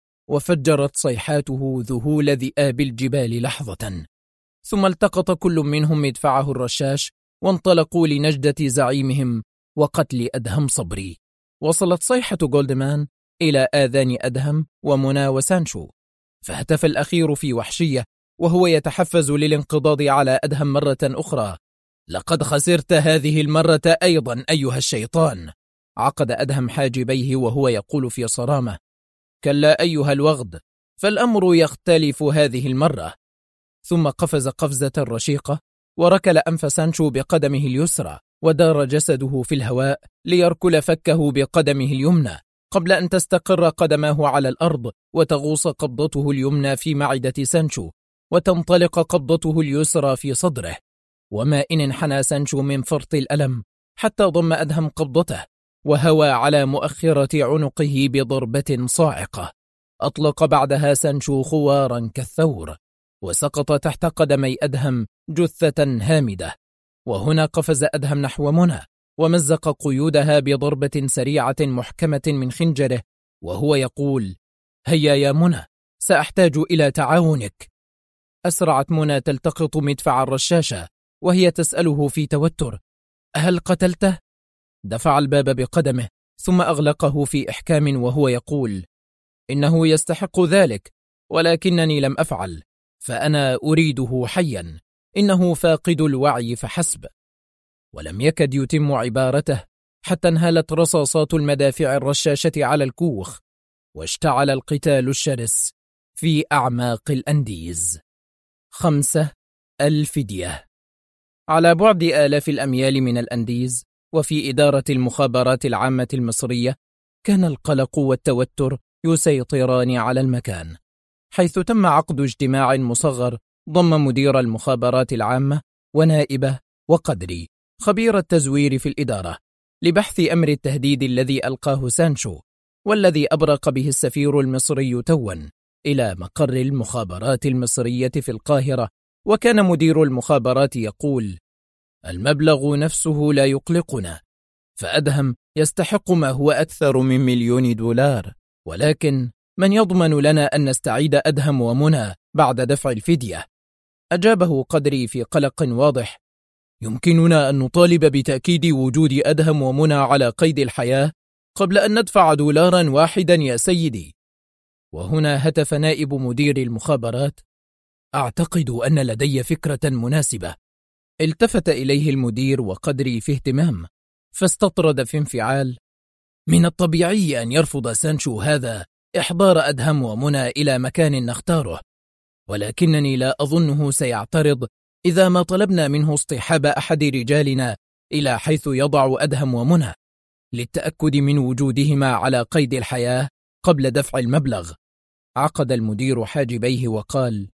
S1: وفجرت صيحاته ذهول ذئاب الجبال لحظة، ثم التقط كل منهم مدفعه الرشاش وانطلقوا لنجدة زعيمهم وقتل أدهم صبري. وصلت صيحة جولدمان إلى آذان أدهم ومنى وسانشو، فهتف الأخير في وحشية وهو يتحفز للانقضاض على أدهم مرة أخرى: لقد خسرت هذه المرة أيضا أيها الشيطان. عقد أدهم حاجبيه وهو يقول في صرامة: كلا أيها الوغد، فالأمر يختلف هذه المرة. ثم قفز قفزة رشيقة وركل أنف سانشو بقدمه اليسرى، ودار جسده في الهواء ليركل فكه بقدمه اليمنى قبل أن تستقر قدماه على الأرض وتغوص قبضته اليمنى في معدة سانشو وتنطلق قبضته اليسرى في صدره. وما إن انحنى سانشو من فرط الألم حتى ضم أدهم قبضته وهوى على مؤخرة عنقه بضربة صاعقة. أطلق بعدها سانشو خوارا كالثور وسقط تحت قدمي أدهم جثة هامدة. وهنا قفز أدهم نحو منى ومزق قيودها بضربة سريعة محكمة من خنجره وهو يقول: هيا يا منى، سأحتاج إلى تعاونك. أسرعت منى تلتقط مدفع الرشاشة وهي تسأله في توتر: هل قتلته؟ دفع الباب بقدمه ثم أغلقه في إحكام وهو يقول: إنه يستحق ذلك، ولكنني لم أفعل، فأنا أريده حيا، إنه فاقد الوعي فحسب. ولم يكد يتم عبارته حتى انهالت رصاصات المدافع الرشاشة على الكوخ واشتعل القتال الشرس في أعماق الأنديز. 5 الفدية. على بعد آلاف الأميال من الأنديز وفي إدارة المخابرات العامة المصرية كان القلق والتوتر يسيطران على المكان، حيث تم عقد اجتماع مصغر ضم مدير المخابرات العامة ونائبه وقدري خبير التزوير في الإدارة لبحث أمر التهديد الذي ألقاه سانشو والذي أبرق به السفير المصري توا إلى مقر المخابرات المصرية في القاهرة. وكان مدير المخابرات يقول: المبلغ نفسه لا يقلقنا، فأدهم يستحق ما هو أكثر من $1,000,000، ولكن من يضمن لنا أن نستعيد أدهم ومنى بعد دفع الفدية؟ أجابه قدري في قلق واضح: يمكننا أن نطالب بتأكيد وجود أدهم ومنى على قيد الحياة قبل أن ندفع $1 يا سيدي. وهنا هتف نائب مدير المخابرات: أعتقد أن لدي فكرة مناسبة. التفت إليه المدير وقدري في اهتمام، فاستطرد في انفعال: من الطبيعي أن يرفض سانشو هذا إحضار أدهم ومنى إلى مكان نختاره، ولكنني لا أظنه سيعترض إذا ما طلبنا منه اصطحاب أحد رجالنا إلى حيث يضع أدهم ومنى للتأكد من وجودهما على قيد الحياة قبل دفع المبلغ. عقد المدير حاجبيه وقال: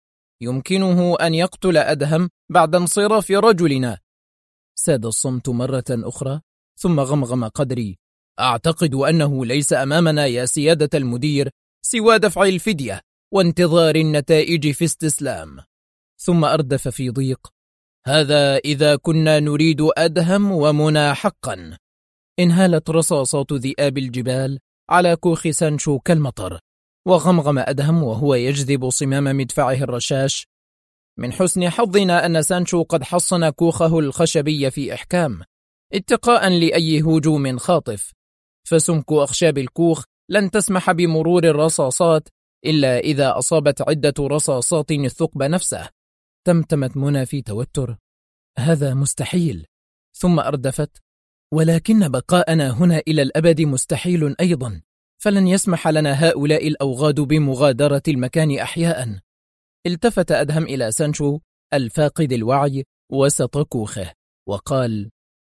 S1: يمكنه أن يقتل أدهم بعد انصراف رجلنا. ساد الصمت مرة أخرى، ثم غمغم قدري: أعتقد أنه ليس أمامنا يا سيادة المدير سوى دفع الفدية وانتظار النتائج في استسلام. ثم أردف في ضيق: هذا إذا كنا نريد أدهم ومنى حقا. انهالت رصاصات ذئاب الجبال على كوخ سانشو كالمطر، وغمغم أدهم وهو يجذب صمام مدفعه الرشاش: من حسن حظنا أن سانشو قد حصن كوخه الخشبي في إحكام اتقاء لأي هجوم خاطف، فسمك أخشاب الكوخ لن تسمح بمرور الرصاصات إلا إذا أصابت عدة رصاصات الثقب نفسه. تمتمت منى في توتر: هذا مستحيل. ثم أردفت: ولكن بقاءنا هنا إلى الأبد مستحيل أيضا، فلن يسمح لنا هؤلاء الأوغاد بمغادرة المكان أحياء. التفت أدهم إلى سانشو الفاقد الوعي وسط كوخه وقال: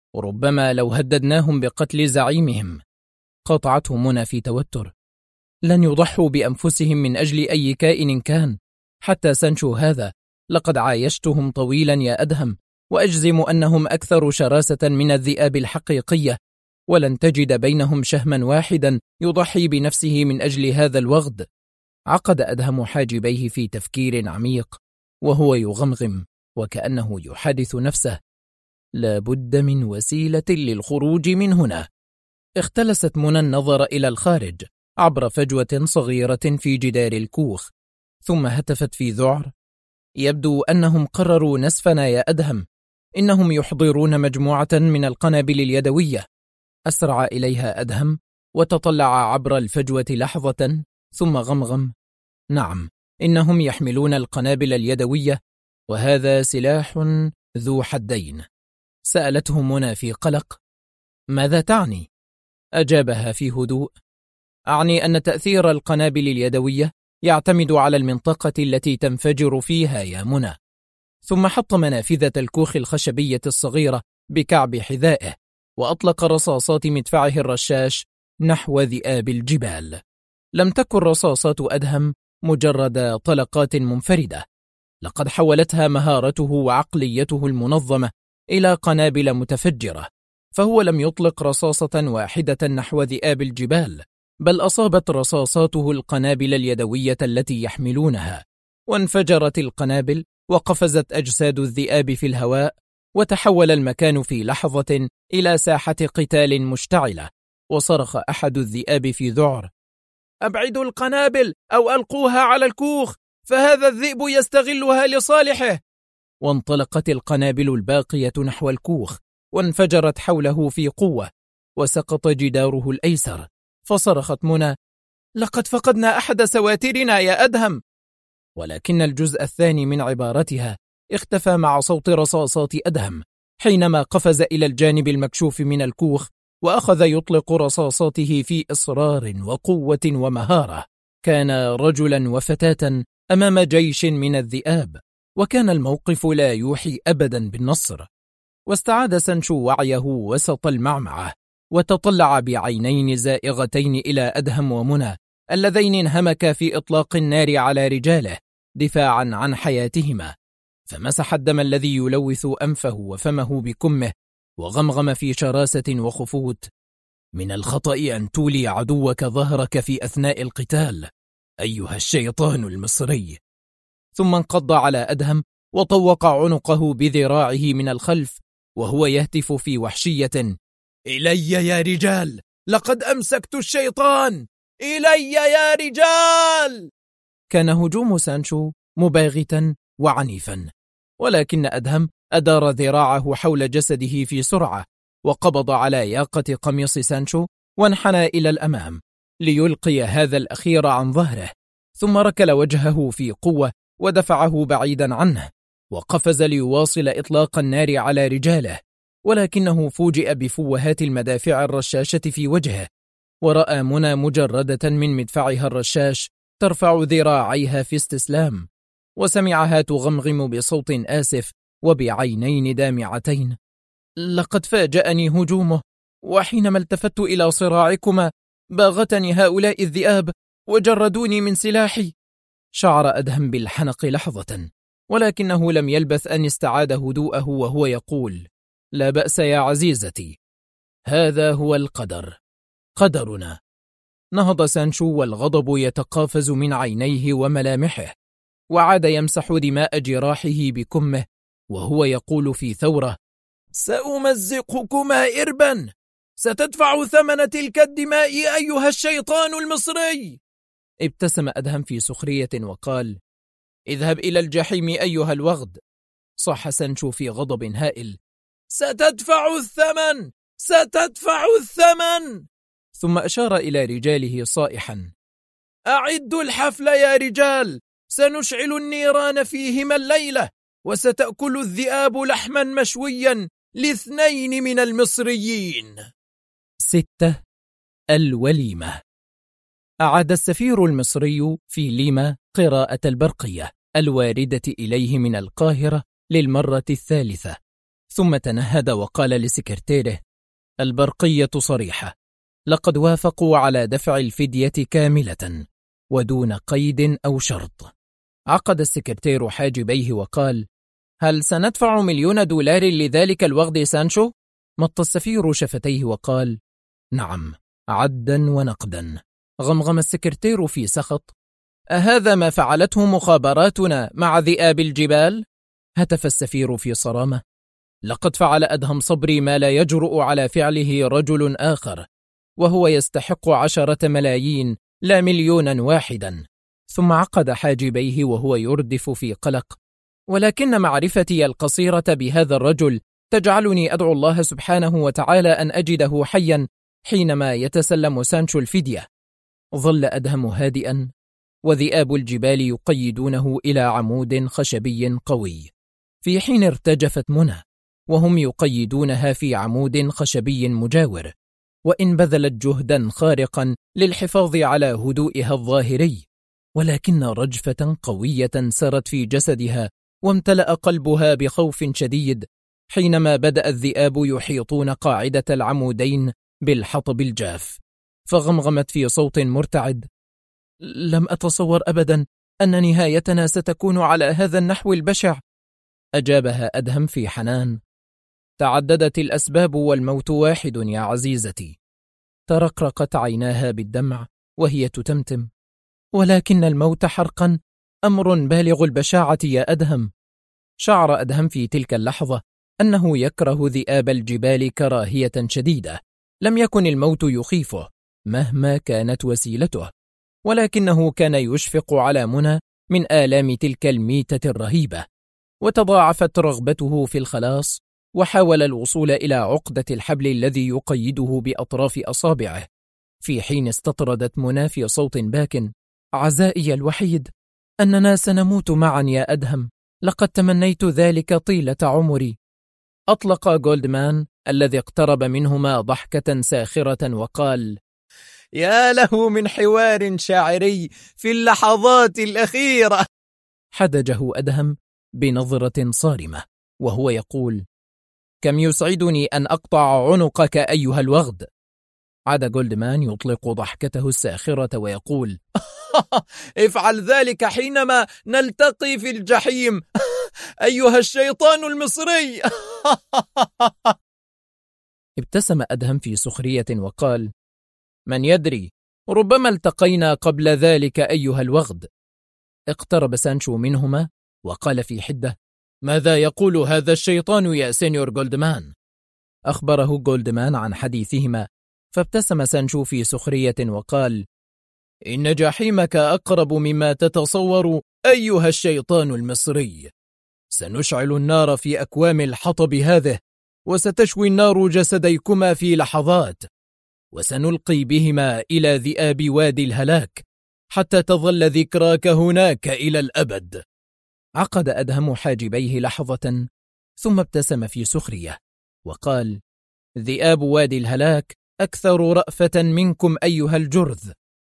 S1: ربما لو هددناهم بقتل زعيمهم. قاطعته منى في توتر: لن يضحوا بأنفسهم من أجل أي كائن كان، حتى سانشو هذا لقد عايشتهم طويلا يا أدهم، وأجزم أنهم أكثر شراسة من الذئاب الحقيقية، ولن تجد بينهم شهما واحدا يضحي بنفسه من أجل هذا الوغد. عقد أدهم حاجبيه في تفكير عميق وهو يغمغم وكأنه يحدث نفسه: لا بد من وسيلة للخروج من هنا. اختلست منى النظر إلى الخارج عبر فجوة صغيرة في جدار الكوخ، ثم هتفت في ذعر: يبدو أنهم قرروا نسفنا يا أدهم، إنهم يحضرون مجموعة من القنابل اليدوية. أسرع إليها أدهم وتطلع عبر الفجوة لحظة ثم غمغم: نعم، إنهم يحملون القنابل اليدوية، وهذا سلاح ذو حدين. سألته منى في قلق: ماذا تعني؟ أجابها في هدوء: أعني أن تأثير القنابل اليدوية يعتمد على المنطقة التي تنفجر فيها يا منى. ثم حطم نافذة الكوخ الخشبية الصغيرة بكعب حذائه وأطلق رصاصات مدفعه الرشاش نحو ذئاب الجبال. لم تكن رصاصات أدهم مجرد طلقات منفردة، لقد حولتها مهارته وعقليته المنظمة إلى قنابل متفجرة، فهو لم يطلق رصاصة واحدة نحو ذئاب الجبال، بل أصابت رصاصاته القنابل اليدوية التي يحملونها، وانفجرت القنابل وقفزت أجساد الذئاب في الهواء، وتحول المكان في لحظة إلى ساحة قتال مشتعلة. وصرخ أحد الذئاب في ذعر: أبعدوا القنابل أو ألقوها على الكوخ، فهذا الذئب يستغلها لصالحه. وانطلقت القنابل الباقية نحو الكوخ وانفجرت حوله في قوة، وسقط جداره الأيسر. فصرخت منى: لقد فقدنا أحد سواترنا يا أدهم. ولكن الجزء الثاني من عبارتها اختفى مع صوت رصاصات أدهم حينما قفز إلى الجانب المكشوف من الكوخ وأخذ يطلق رصاصاته في إصرار وقوة ومهارة. كان رجلا وفتاة أمام جيش من الذئاب، وكان الموقف لا يوحي أبدا بالنصر. واستعاد سانشو وعيه وسط المعمعة، وتطلع بعينين زائغتين إلى أدهم ومنى اللذين انهمكا في إطلاق النار على رجاله دفاعا عن حياتهما، فمسح الدم الذي يلوث أنفه وفمه بكمه وغمغم في شراسة وخفوت: من الخطأ أن تولي عدوك ظهرك في أثناء القتال أيها الشيطان المصري. ثم انقض على أدهم وطوق عنقه بذراعه من الخلف وهو يهتف في وحشية: إلي يا رجال، لقد أمسكت الشيطان، إلي يا رجال. كان هجوم سانشو مباغتا وعنيفا، ولكن أدهم أدار ذراعه حول جسده في سرعة وقبض على ياقة قميص سانشو وانحنى إلى الأمام ليلقي هذا الأخير عن ظهره، ثم ركل وجهه في قوة ودفعه بعيدا عنه وقفز ليواصل إطلاق النار على رجاله، ولكنه فوجئ بفوهات المدافع الرشاشة في وجهه، ورأى منى مجردة من مدفعها الرشاش ترفع ذراعيها في استسلام، وسمعها تغمغم بصوت آسف وبعينين دامعتين: لقد فاجأني هجومه، وحينما التفت إلى صراعكما باغتني هؤلاء الذئاب وجردوني من سلاحي. شعر أدهم بالحنق لحظة، ولكنه لم يلبث أن استعاد هدوءه وهو يقول: لا بأس يا عزيزتي، هذا هو القدر، قدرنا. نهض سانشو والغضب يتقافز من عينيه وملامحه، وعاد يمسح دماء جراحه بكمه وهو يقول في ثورة: سأمزقكما إربا، ستدفع ثمن تلك الدماء أيها الشيطان المصري. ابتسم أدهم في سخرية وقال: اذهب إلى الجحيم أيها الوغد. صاح سانشو في غضب هائل: ستدفع الثمن، ستدفع الثمن. ثم أشار إلى رجاله صائحا: أعدوا الحفل يا رجال، سنشعل النيران فيهما الليلة، وستأكل الذئاب لحما مشويا ل2 من المصريين. 6. الوليمة. أعاد السفير المصري في ليما قراءة البرقية الواردة إليه من القاهرة للمرة الثالثة، ثم تنهد وقال لسكرتيره: البرقية صريحة، لقد وافقوا على دفع الفدية كاملة ودون قيد أو شرط. عقد السكرتير حاجبيه وقال: هل سندفع $1,000,000 لذلك الوغد سانشو؟ مط السفير شفتيه وقال: نعم، عدا ونقدا. غمغم السكرتير في سخط: أهذا ما فعلته مخابراتنا مع ذئاب الجبال؟ هتف السفير في صرامة: لقد فعل أدهم صبري ما لا يجرؤ على فعله رجل آخر، وهو يستحق 10 ملايين لا 1,000,000 واحدا. ثم عقد حاجبيه وهو يردف في قلق: ولكن معرفتي القصيرة بهذا الرجل تجعلني أدعو الله سبحانه وتعالى أن أجده حيا حينما يتسلم سانشو الفدية. ظل أدهم هادئا، وذئاب الجبال يقيدونه إلى عمود خشبي قوي، في حين ارتجفت منى وهم يقيدونها في عمود خشبي مجاور، وإن بذلت جهدا خارقا للحفاظ على هدوئها الظاهري، ولكن رجفة قوية سرت في جسدها، وامتلأ قلبها بخوف شديد حينما بدأ الذئاب يحيطون قاعدة العمودين بالحطب الجاف. فغمغمت في صوت مرتعد: لم أتصور أبدا أن نهايتنا ستكون على هذا النحو البشع. أجابها أدهم في حنان: تعددت الأسباب والموت واحد يا عزيزتي. ترقرقت عيناها بالدمع وهي تتمتم: ولكن الموت حرقا أمر بالغ البشاعة يا أدهم. شعر أدهم في تلك اللحظة أنه يكره ذئاب الجبال كراهية شديدة. لم يكن الموت يخيفه مهما كانت وسيلته، ولكنه كان يشفق على منى من آلام تلك الميتة الرهيبة، وتضاعفت رغبته في الخلاص، وحاول الوصول إلى عقدة الحبل الذي يقيده بأطراف أصابعه، في حين استطردت منى في صوت باكٍ: عزائي الوحيد، أننا سنموت معا يا أدهم، لقد تمنيت ذلك طيلة عمري. أطلق جولدمان الذي اقترب منهما ضحكة ساخرة وقال: يا له من حوار شاعري في اللحظات الأخيرة. حدجه أدهم بنظرة صارمة وهو يقول: كم يسعدني أن أقطع عنقك أيها الوغد. عاد جولدمان يطلق ضحكته الساخرة ويقول: افعل ذلك حينما نلتقي في الجحيم أيها الشيطان المصري. ابتسم أدهم في سخرية وقال: من يدري، ربما التقينا قبل ذلك أيها الوغد. اقترب سانشو منهما وقال في حدة: ماذا يقول هذا الشيطان يا سينيور جولدمان؟ أخبره جولدمان عن حديثهما، فابتسم سانشو في سخرية وقال: إن جحيمك أقرب مما تتصور أيها الشيطان المصري. سنشعل النار في أكوام الحطب هذه، وستشوي النار جسديكما في لحظات، وسنلقي بهما إلى ذئاب وادي الهلاك حتى تظل ذكراك هناك إلى الأبد. عقد أدهم حاجبيه لحظة، ثم ابتسم في سخرية وقال: ذئاب وادي الهلاك أكثر رأفة منكم أيها الجرذ.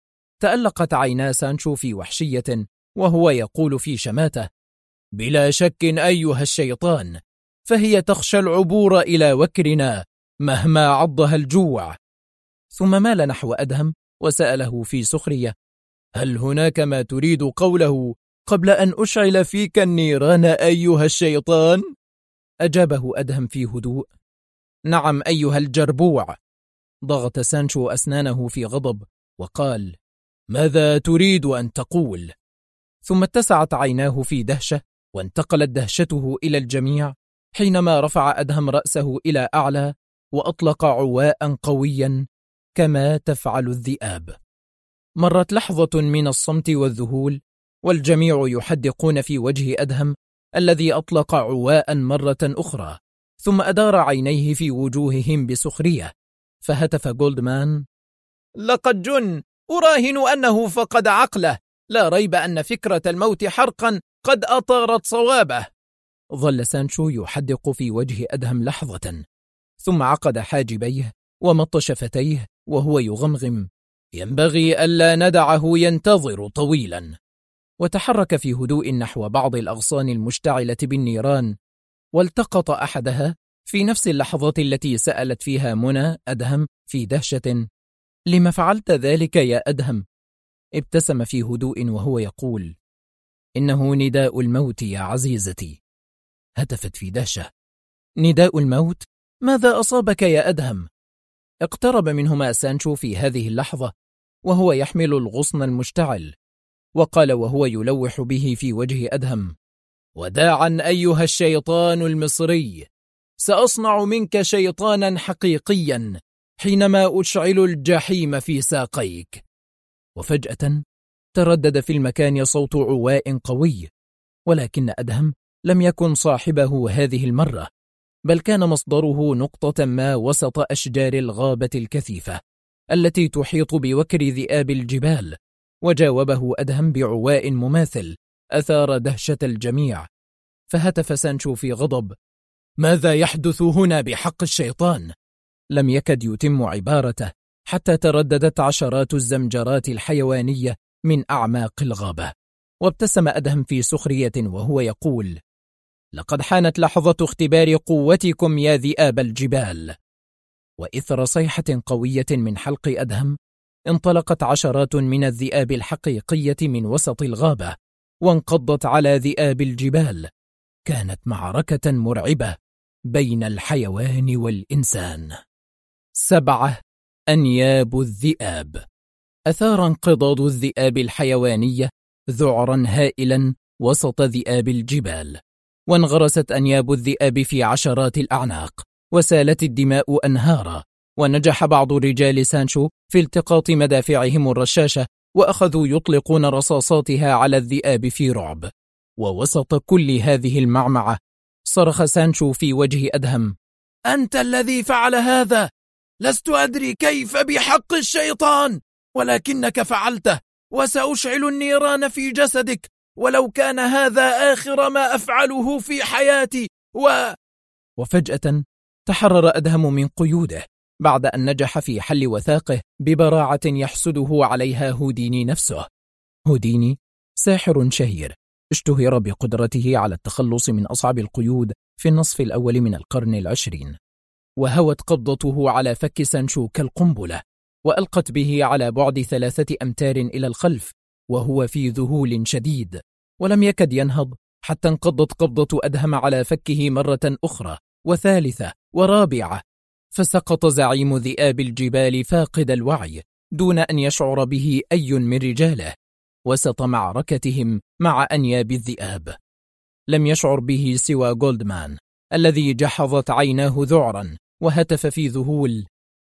S1: تألقت عينا سانشو في وحشية وهو يقول في شماته: بلا شك أيها الشيطان، فهي تخشى العبور إلى وكرنا مهما عضها الجوع. ثم مال نحو أدهم وسأله في سخرية: هل هناك ما تريد قوله قبل أن أشعل فيك النيران أيها الشيطان؟ أجابه أدهم في هدوء: نعم أيها الجربوع. ضغط سانشو أسنانه في غضب وقال: ماذا تريد أن تقول؟ ثم اتسعت عيناه في دهشة، وانتقلت دهشته إلى الجميع حينما رفع أدهم رأسه إلى أعلى وأطلق عواء قويا كما تفعل الذئاب. مرت لحظة من الصمت والذهول، والجميع يحدقون في وجه أدهم الذي أطلق عواء مرة أخرى، ثم أدار عينيه في وجوههم بسخرية، فهتف جولدمان: لقد جن، أراهن أنه فقد عقله، لا ريب أن فكرة الموت حرقا قد أطارت صوابه. ظل سانشو يحدق في وجه أدهم لحظة، ثم عقد حاجبيه ومط شفتيه وهو يغمغم: ينبغي ألا ندعه ينتظر طويلا. وتحرك في هدوء نحو بعض الأغصان المشتعلة بالنيران والتقط أحدها في نفس اللحظات التي سألت فيها منى أدهم في دهشة: لما فعلت ذلك يا أدهم؟ ابتسم في هدوء وهو يقول: إنه نداء الموت يا عزيزتي. هتفت في دهشة: نداء الموت؟ ماذا أصابك يا أدهم؟ اقترب منهما سانشو في هذه اللحظة وهو يحمل الغصن المشتعل، وقال وهو يلوح به في وجه أدهم: وداعا أيها الشيطان المصري، سأصنع منك شيطانا حقيقيا حينما أشعل الجحيم في ساقيك. وفجأة تردد في المكان صوت عواء قوي، ولكن أدهم لم يكن صاحبه هذه المرة، بل كان مصدره نقطة ما وسط أشجار الغابة الكثيفة التي تحيط بوكر ذئاب الجبال. وجاوبه أدهم بعواء مماثل أثار دهشة الجميع، فهتف سانشو في غضب: ماذا يحدث هنا بحق الشيطان؟ لم يكد يتم عبارته حتى ترددت عشرات الزمجرات الحيوانية من أعماق الغابة، وابتسم أدهم في سخرية وهو يقول: لقد حانت لحظة اختبار قوتكم يا ذئاب الجبال. وإثر صيحة قوية من حلق أدهم انطلقت عشرات من الذئاب الحقيقية من وسط الغابة وانقضت على ذئاب الجبال. كانت معركة مرعبة بين الحيوان والإنسان. 7. أنياب الذئاب. أثار انقضاض الذئاب الحيوانية ذعرا هائلا وسط ذئاب الجبال، وانغرست أنياب الذئاب في عشرات الأعناق، وسالت الدماء أنهارا. ونجح بعض رجال سانشو في التقاط مدافعهم الرشاشة، وأخذوا يطلقون رصاصاتها على الذئاب في رعب. ووسط كل هذه المعمعة صرخ سانشو في وجه أدهم: أنت الذي فعل هذا! لست أدري كيف بحق الشيطان، ولكنك فعلته، وسأشعل النيران في جسدك، ولو كان هذا آخر ما أفعله في حياتي. وفجأة تحرر أدهم من قيوده بعد أن نجح في حل وثاقه ببراعة يحسده عليها هوديني نفسه. هوديني ساحر شهير اشتهر بقدرته على التخلص من أصعب القيود في النصف الأول من القرن العشرين، وهوت قبضته على فك سانشو كالقنبلة، وألقت به على بعد 3 أمتار إلى الخلف وهو في ذهول شديد، ولم يكد ينهض حتى انقضت قبضة أدهم على فكه مرة أخرى وثالثة ورابعة، فسقط زعيم ذئاب الجبال فاقد الوعي دون أن يشعر به أي من رجاله وسط معركتهم مع أنياب الذئاب. لم يشعر به سوى جولدمان الذي جحظت عيناه ذعرا وهتف في ذهول: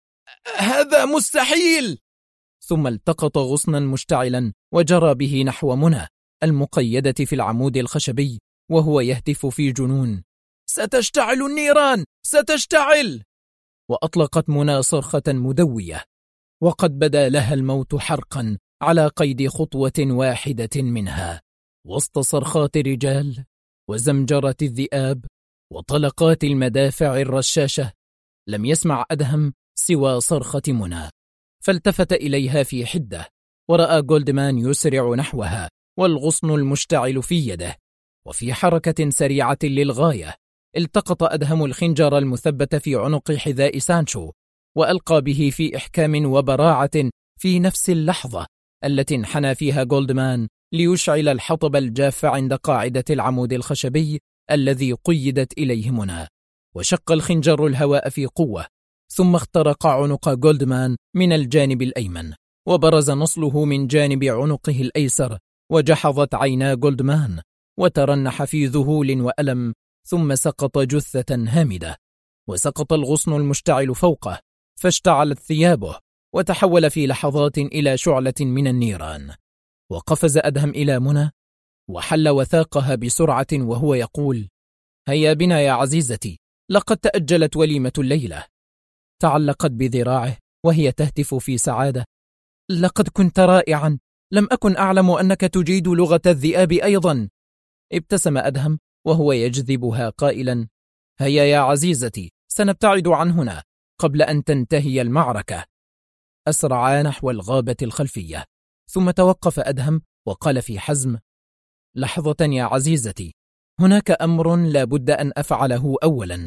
S1: هذا مستحيل! ثم التقط غصنا مشتعلا وجرى به نحو منى المقيدة في العمود الخشبي وهو يهتف في جنون: ستشتعل النيران! ستشتعل! وأطلقت منى صرخة مدوية، وقد بدا لها الموت حرقا على قيد خطوة واحدة منها، وسط صرخات الرجال وزمجرة الذئاب وطلقات المدافع الرشاشة. لم يسمع أدهم سوى صرخة منى، فالتفت إليها في حدة ورأى جولدمان يسرع نحوها والغصن المشتعل في يده، وفي حركة سريعة للغاية التقط أدهم الخنجر المثبت في عنق حذاء سانشو وألقى به في إحكام وبراعة في نفس اللحظة التي انحنى فيها جولدمان ليشعل الحطب الجاف عند قاعدة العمود الخشبي الذي قيدت إليه منى. وشق الخنجر الهواء في قوة، ثم اخترق عنق جولدمان من الجانب الأيمن، وبرز نصله من جانب عنقه الأيسر، وجحظت عينا جولدمان وترنح في ذهول وألم، ثم سقط جثة هامدة. وسقط الغصن المشتعل فوقه، فاشتعلت ثيابه وتحول في لحظات إلى شعلة من النيران. وقفز أدهم إلى منى وحل وثاقها بسرعة وهو يقول: هيا بنا يا عزيزتي، لقد تأجلت وليمة الليلة. تعلقت بذراعه وهي تهتف في سعادة: لقد كنت رائعا، لم أكن أعلم أنك تجيد لغة الذئاب أيضا. ابتسم أدهم وهو يجذبها قائلا: هيا يا عزيزتي، سنبتعد عن هنا قبل أن تنتهي المعركة. أسرعا نحو الغابة الخلفية، ثم توقف أدهم وقال في حزم: لحظة يا عزيزتي، هناك أمر لا بد أن أفعله أولا.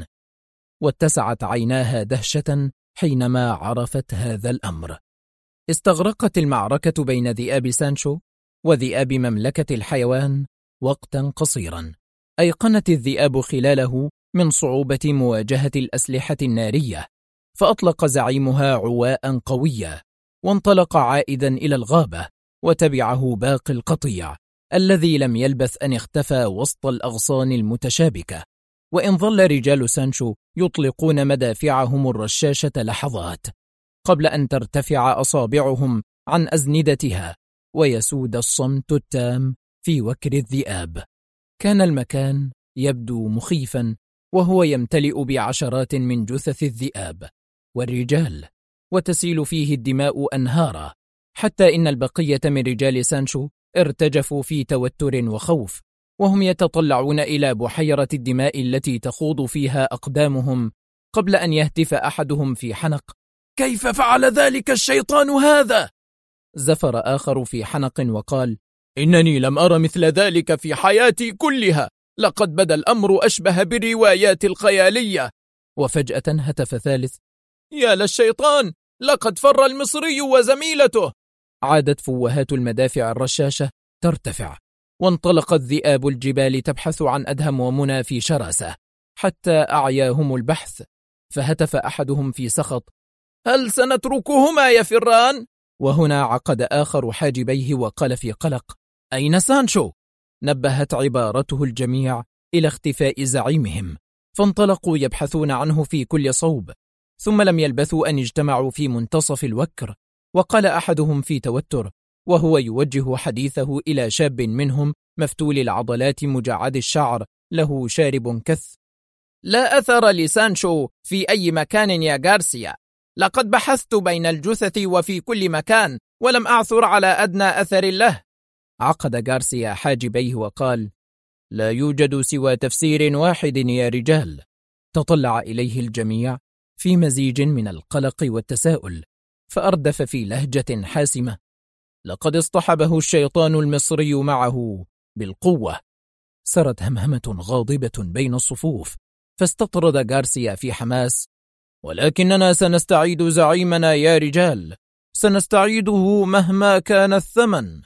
S1: واتسعت عيناها دهشة حينما عرفت هذا الأمر. استغرقت المعركة بين ذئاب سانشو وذئاب مملكة الحيوان وقتا قصيرا. أيقنت الذئاب خلاله من صعوبة مواجهة الأسلحة النارية، فأطلق زعيمها عواء قوية وانطلق عائدا إلى الغابة، وتبعه باقي القطيع الذي لم يلبث أن اختفى وسط الأغصان المتشابكة. وإن ظل رجال سانشو يطلقون مدافعهم الرشاشة لحظات قبل أن ترتفع أصابعهم عن أزندتها ويسود الصمت التام في وكر الذئاب. كان المكان يبدو مخيفا، وهو يمتلئ بعشرات من جثث الذئاب والرجال، وتسيل فيه الدماء أنهارا، حتى إن البقية من رجال سانشو ارتجفوا في توتر وخوف، وهم يتطلعون إلى بحيرة الدماء التي تخوض فيها أقدامهم، قبل أن يهتف أحدهم في حنق: كيف فعل ذلك الشيطان هذا؟ زفر آخر في حنق وقال: إنني لم أر مثل ذلك في حياتي كلها، لقد بدا الأمر أشبه بالروايات الخيالية. وفجأة هتف ثالث: يا للشيطان، لقد فر المصري وزميلته. عادت فوهات المدافع الرشاشة ترتفع، وانطلقت ذئاب الجبال تبحث عن أدهم ومنى في شراسة، حتى أعياهم البحث. فهتف أحدهم في سخط: هل سنتركهما يفران؟ وهنا عقد آخر حاجبيه وقال في قلق: أين سانشو؟ نبهت عبارته الجميع إلى اختفاء زعيمهم، فانطلقوا يبحثون عنه في كل صوب، ثم لم يلبثوا أن اجتمعوا في منتصف الوكر. وقال أحدهم في توتر وهو يوجه حديثه إلى شاب منهم مفتول العضلات مجعد الشعر له شارب كث: لا أثر لسانشو في أي مكان يا غارسيا، لقد بحثت بين الجثث وفي كل مكان ولم أعثر على أدنى أثر له. عقد غارسيا حاجبيه وقال: لا يوجد سوى تفسير واحد يا رجال. تطلع إليه الجميع في مزيج من القلق والتساؤل، فأردف في لهجة حاسمة: لقد اصطحبه الشيطان المصري معه بالقوة. سرت همهمة غاضبة بين الصفوف، فاستطرد غارسيا في حماس: ولكننا سنستعيد زعيمنا يا رجال، سنستعيده مهما كان الثمن.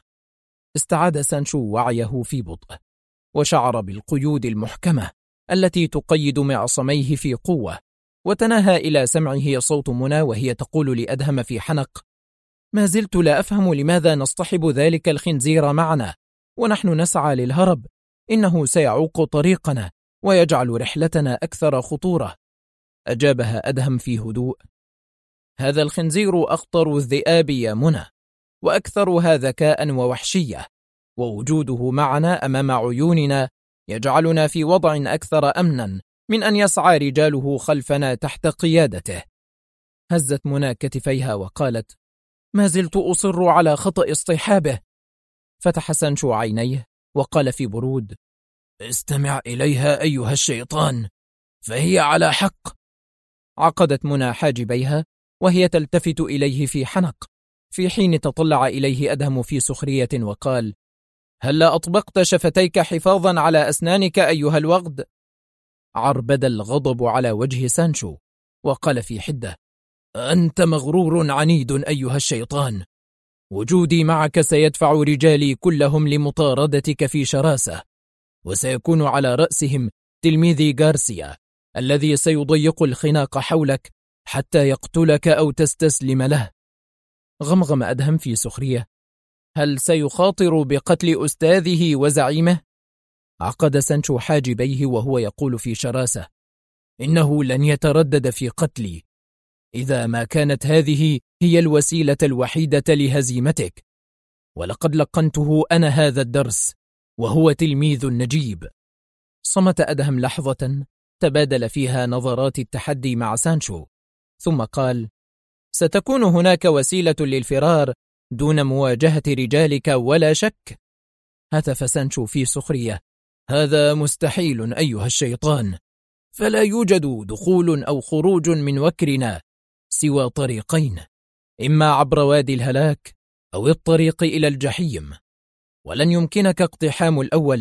S1: استعاد سانشو وعيه في بطء، وشعر بالقيود المحكمة التي تقيد معصميه في قوة، وتناهى إلى سمعه صوت منى وهي تقول لأدهم في حنق: ما زلت لا أفهم لماذا نصطحب ذلك الخنزير معنا ونحن نسعى للهرب، إنه سيعوق طريقنا ويجعل رحلتنا أكثر خطورة. أجابها أدهم في هدوء: هذا الخنزير أخطر الذئاب يا منى، وأكثرها ذكاء ووحشية، ووجوده معنا أمام عيوننا يجعلنا في وضع أكثر أمنا من أن يسعى رجاله خلفنا تحت قيادته. هزت منى كتفيها وقالت: ما زلت أصر على خطأ اصطحابه. فتح سانشو عينيه وقال في برود: استمع إليها أيها الشيطان، فهي على حق. عقدت منى حاجبيها وهي تلتفت إليه في حنق، في حين تطلع إليه أدهم في سخرية وقال: هلا أطبقت شفتيك حفاظا على أسنانك أيها الوغد؟ عربد الغضب على وجه سانشو وقال في حدة: أنت مغرور عنيد أيها الشيطان، وجودي معك سيدفع رجالي كلهم لمطاردتك في شراسة، وسيكون على رأسهم تلميذي غارسيا الذي سيضيق الخناق حولك حتى يقتلك أو تستسلم له. غمغم أدهم في سخرية: هل سيخاطر بقتل أستاذه وزعيمه؟ عقد سانشو حاجبيه وهو يقول في شراسة: إنه لن يتردد في قتلي إذا ما كانت هذه هي الوسيلة الوحيدة لهزيمتك، ولقد لقنته أنا هذا الدرس وهو تلميذ نجيب. صمت أدهم لحظة تبادل فيها نظرات التحدي مع سانشو، ثم قال: ستكون هناك وسيلة للفرار دون مواجهة رجالك ولا شك. هتف سانشو في سخرية: هذا مستحيل أيها الشيطان، فلا يوجد دخول أو خروج من وكرنا سوى طريقين، إما عبر وادي الهلاك أو الطريق إلى الجحيم، ولن يمكنك اقتحام الأول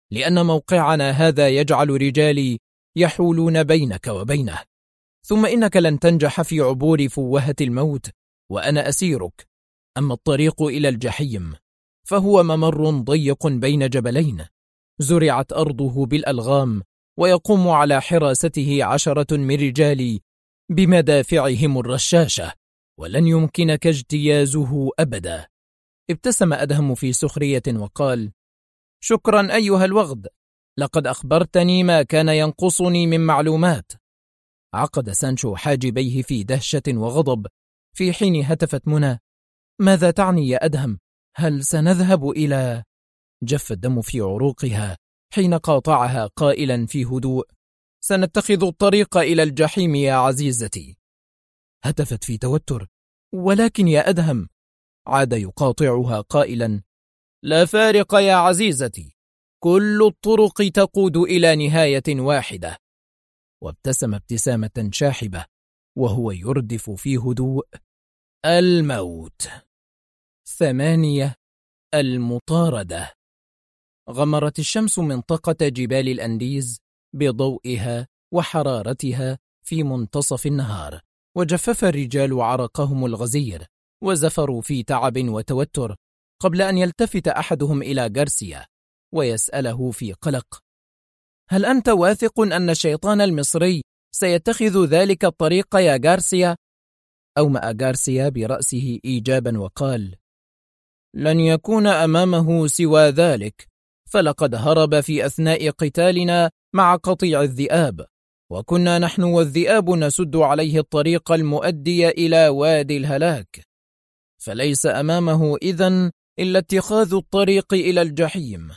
S1: لأن موقعنا هذا يجعل رجالي يحولون بينك وبينه، ثم إنك لن تنجح في عبور فوهة الموت وأنا أسيرك. أما الطريق إلى الجحيم فهو ممر ضيق بين جبلين، زرعت أرضه بالألغام، ويقوم على حراسته 10 من رجالي بمدافعهم الرشاشة، ولن يمكنك اجتيازه أبدا. ابتسم أدهم في سخرية وقال: شكرا أيها الوغد، لقد أخبرتني ما كان ينقصني من معلومات. عقد سانشو حاجبيه في دهشة وغضب، في حين هتفت منى: ماذا تعني يا أدهم؟ هل سنذهب إلى... جف الدم في عروقها حين قاطعها قائلا في هدوء: سنتخذ الطريق إلى الجحيم يا عزيزتي. هتفت في توتر: ولكن يا أدهم. عاد يقاطعها قائلا: لا فارق يا عزيزتي، كل الطرق تقود إلى نهاية واحدة. وابتسم ابتسامة شاحبة وهو يردف في هدوء: الموت. 8. المطاردة. غمرت الشمس منطقة جبال الأنديز بضوئها وحرارتها في منتصف النهار، وجفف الرجال عرقهم الغزير وزفروا في تعب وتوتر، قبل أن يلتفت أحدهم إلى غارسيا ويسأله في قلق: هل أنت واثق أن الشيطان المصري سيتخذ ذلك الطريق يا غارسيا؟ أومأ غارسيا برأسه إيجابا وقال: لن يكون أمامه سوى ذلك، فلقد هرب في أثناء قتالنا مع قطيع الذئاب، وكنا نحن والذئاب نسد عليه الطريق المؤدي إلى وادي الهلاك، فليس أمامه إذن إلا اتخاذ الطريق إلى الجحيم.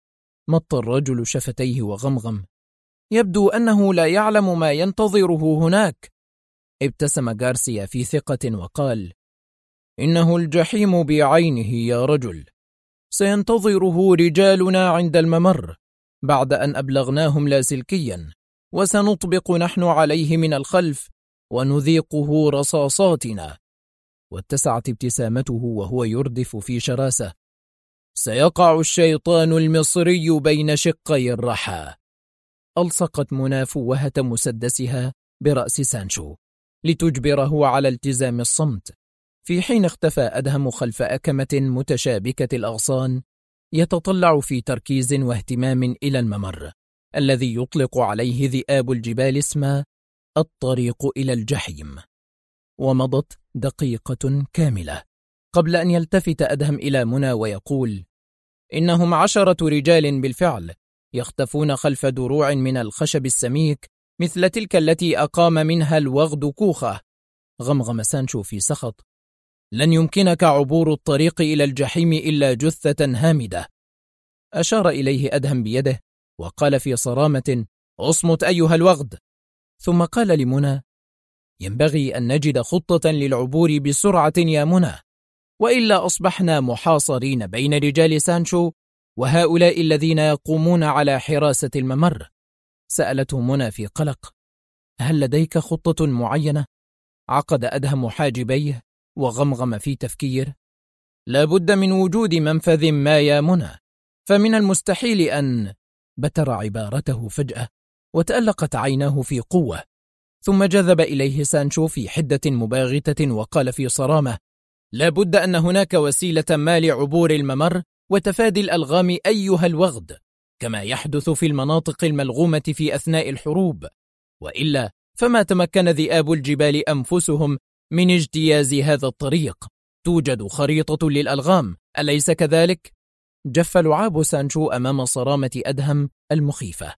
S1: مط الرجل شفتيه وغمغم: يبدو أنه لا يعلم ما ينتظره هناك. ابتسم غارسيا في ثقة وقال: إنه الجحيم بعينه يا رجل، سينتظره رجالنا عند الممر بعد أن أبلغناهم لاسلكيا، وسنطبق نحن عليه من الخلف ونذيقه رصاصاتنا. واتسعت ابتسامته وهو يردف في شراسة: سيقع الشيطان المصري بين شقي الرحى. ألصقت منى فوهة مسدسها برأس سانشو لتجبره على التزام الصمت، في حين اختفى أدهم خلف أكمة متشابكة الأغصان يتطلع في تركيز واهتمام إلى الممر الذي يطلق عليه ذئاب الجبال اسم الطريق إلى الجحيم. ومضت دقيقة كاملة قبل أن يلتفت أدهم إلى منى ويقول: إنهم 10 رجال بالفعل، يختفون خلف دروع من الخشب السميك مثل تلك التي أقام منها الوغد كوخة. غمغم سانشو في سخط: لن يمكنك عبور الطريق إلى الجحيم إلا جثة هامدة. أشار إليه أدهم بيده وقال في صرامة: اصمت أيها الوغد. ثم قال لمنى: ينبغي أن نجد خطة للعبور بسرعة يا منى، وإلا أصبحنا محاصرين بين رجال سانشو وهؤلاء الذين يقومون على حراسة الممر. سألته منى في قلق: هل لديك خطة معينة؟ عقد أدهم حاجبيه وغمغم في تفكير: لا بد من وجود منفذ ما يا منى، فمن المستحيل أن... بتر عبارته فجأة وتألقت عيناه في قوة، ثم جذب إليه سانشو في حدة مباغتة وقال في صرامة: لا بد أن هناك وسيلة ما لعبور الممر وتفادي الألغام أيها الوغد، كما يحدث في المناطق الملغومة في أثناء الحروب، وإلا فما تمكن ذئاب الجبال أنفسهم من اجتياز هذا الطريق. توجد خريطة للألغام، أليس كذلك؟ جف لعاب سانشو أمام صرامة أدهم المخيفة،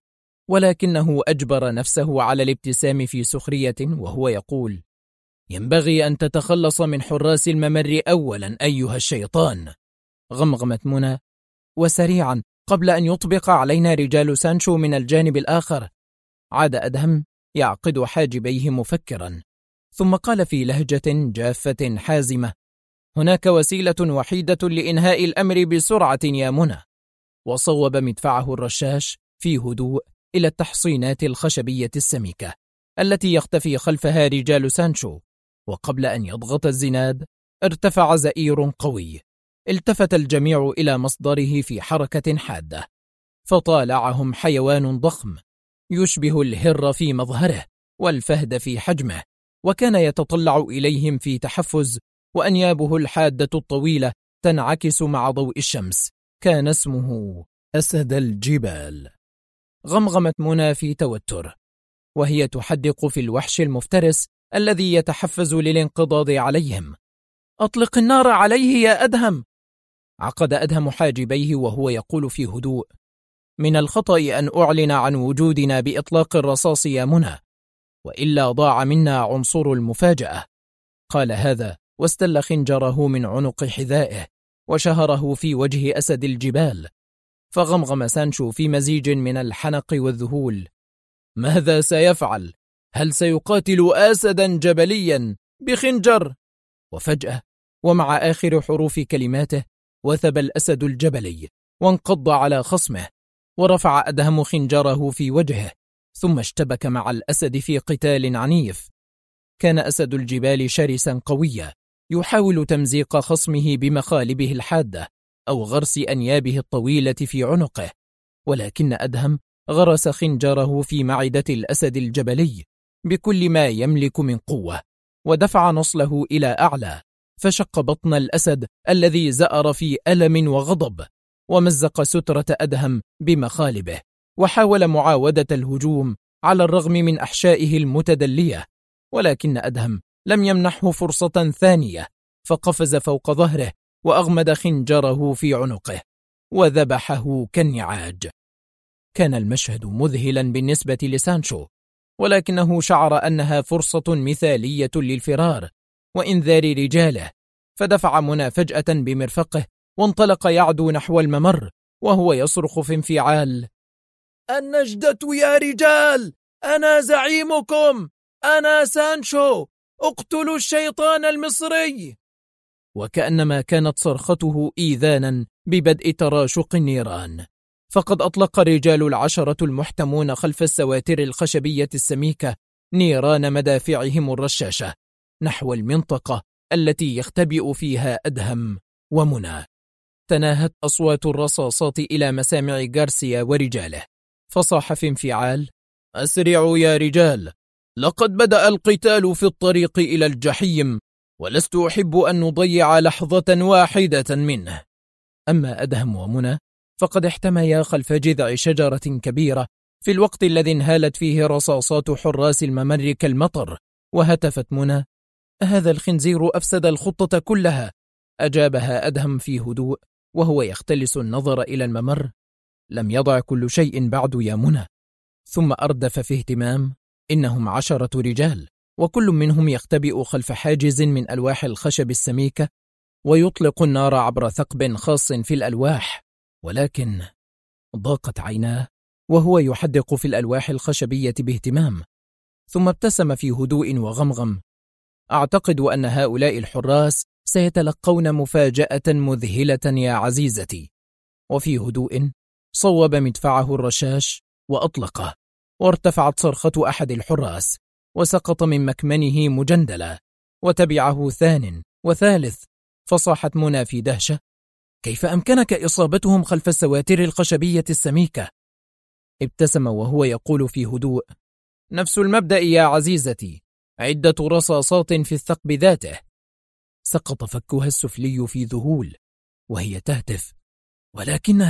S1: ولكنه أجبر نفسه على الابتسام في سخرية وهو يقول: ينبغي أن تتخلص من حراس الممر أولا أيها الشيطان. غمغمت منى: وسريعا قبل أن يطبق علينا رجال سانشو من الجانب الآخر. عاد أدهم يعقد حاجبيه مفكرا، ثم قال في لهجة جافة حازمة: هناك وسيلة وحيدة لإنهاء الأمر بسرعة يا منى. وصوب مدفعه الرشاش في هدوء إلى التحصينات الخشبية السميكة التي يختفي خلفها رجال سانشو، وقبل أن يضغط الزناد ارتفع زئير قوي. التفت الجميع إلى مصدره في حركة حادة، فطالعهم حيوان ضخم يشبه الهر في مظهره والفهد في حجمه، وكان يتطلع إليهم في تحفز، وأنيابه الحادة الطويلة تنعكس مع ضوء الشمس. كان اسمه أسد الجبال. غمغمت منى في توتر وهي تحدق في الوحش المفترس الذي يتحفز للانقضاض عليهم. أطلق النار عليه يا أدهم. عقد أدهم حاجبيه وهو يقول في هدوء: من الخطأ أن أعلن عن وجودنا بإطلاق الرصاص يا منى، وإلا ضاع منا عنصر المفاجأة. قال هذا واستل خنجره من عنق حذائه وشهره في وجه أسد الجبال. فغمغم سانشو في مزيج من الحنق والذهول: ماذا سيفعل؟ هل سيقاتل أسدا جبليا بخنجر؟ وفجأة ومع آخر حروف كلماته وثب الأسد الجبلي وانقض على خصمه، ورفع أدهم خنجره في وجهه، ثم اشتبك مع الأسد في قتال عنيف. كان أسد الجبال شرسا قويا يحاول تمزيق خصمه بمخالبه الحادة أو غرس أنيابه الطويلة في عنقه، ولكن أدهم غرس خنجره في معدة الأسد الجبلي بكل ما يملك من قوة، ودفع نصله إلى أعلى، فشق بطن الأسد الذي زأر في ألم وغضب، ومزق سترة أدهم بمخالبه، وحاول معاودة الهجوم على الرغم من أحشائه المتدلية، ولكن أدهم لم يمنحه فرصة ثانية، فقفز فوق ظهره وأغمد خنجره في عنقه وذبحه كالنعاج. كان المشهد مذهلا بالنسبة لسانشو، ولكنه شعر أنها فرصة مثالية للفرار وإنذار رجاله، فدفع منى فجأة بمرفقه وانطلق يعدو نحو الممر وهو يصرخ في انفعال: النجدة يا رجال، أنا زعيمكم، أنا سانشو، اقتلوا الشيطان المصري. وكأنما كانت صرخته إيذانا ببدء تراشق النيران، فقد أطلق الرجال 10 المحتمون خلف السواتر الخشبية السميكة نيران مدافعهم الرشاشة نحو المنطقة التي يختبئ فيها أدهم ومنى. تناهت أصوات الرصاصات إلى مسامع غارسيا ورجاله، فصاح في انفعال: أسرعوا يا رجال، لقد بدأ القتال في الطريق إلى الجحيم، ولست أحب أن نضيع لحظة واحدة منه. أما أدهم ومنى فقد احتميا خلف جذع شجرة كبيرة في الوقت الذي انهالت فيه رصاصات حراس الممر كالمطر، وهتفت منى: هذا الخنزير أفسد الخطة كلها. أجابها أدهم في هدوء وهو يختلس النظر إلى الممر: لم يضع كل شيء بعد يا منى. ثم أردف في اهتمام: إنهم 10 رجال، وكل منهم يختبئ خلف حاجز من ألواح الخشب السميكة ويطلق النار عبر ثقب خاص في الألواح. ولكن ضاقت عيناه وهو يحدق في الألواح الخشبية باهتمام، ثم ابتسم في هدوء وغمغم: أعتقد أن هؤلاء الحراس سيتلقون مفاجأة مذهلة يا عزيزتي. وفي هدوء صوب مدفعه الرشاش وأطلقه، وارتفعت صرخة أحد الحراس وسقط من مكمنه مجندلا، وتبعه ثان وثالث، فصاحت منى في دهشة: كيف أمكنك إصابتهم خلف السواتر الخشبية السميكة؟ ابتسم وهو يقول في هدوء: نفس المبدأ يا عزيزتي، عدة رصاصات في الثقب ذاته. سقط فكها السفلي في ذهول وهي تهتف: ولكن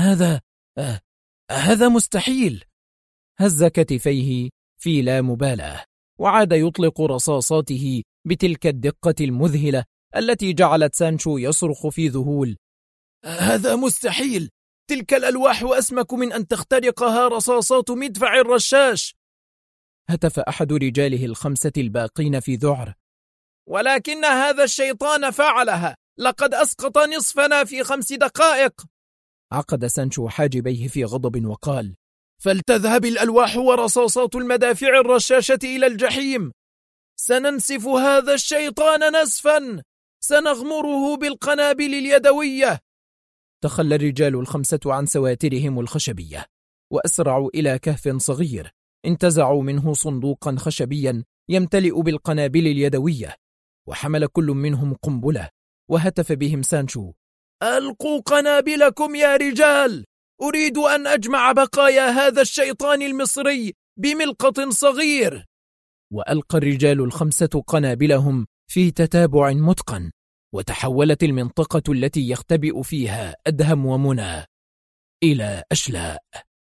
S1: هذا مستحيل. هز كتفيه في لا مبالاة وعاد يطلق رصاصاته بتلك الدقة المذهلة التي جعلت سانشو يصرخ في ذهول: هذا مستحيل، تلك الألواح أسمك من أن تخترقها رصاصات مدفع الرشاش. هتف أحد رجاله 5 الباقين في ذعر: ولكن هذا الشيطان فعلها، لقد أسقط نصفنا في 5 دقائق. عقد سانشو حاجبيه في غضب وقال: فلتذهب الألواح ورصاصات المدافع الرشاشة إلى الجحيم، سننسف هذا الشيطان نسفا، سنغمره بالقنابل اليدوية. تخلى الرجال 5 عن سواترهم الخشبية وأسرعوا إلى كهف صغير، انتزعوا منه صندوقا خشبيا يمتلئ بالقنابل اليدوية، وحمل كل منهم قنبلة، وهتف بهم سانشو: ألقوا قنابلكم يا رجال، أريد أن أجمع بقايا هذا الشيطان المصري بملقط صغير. وألقى الرجال الخمسة قنابلهم في تتابع متقن، وتحولت المنطقة التي يختبئ فيها أدهم ومنى إلى أشلاء.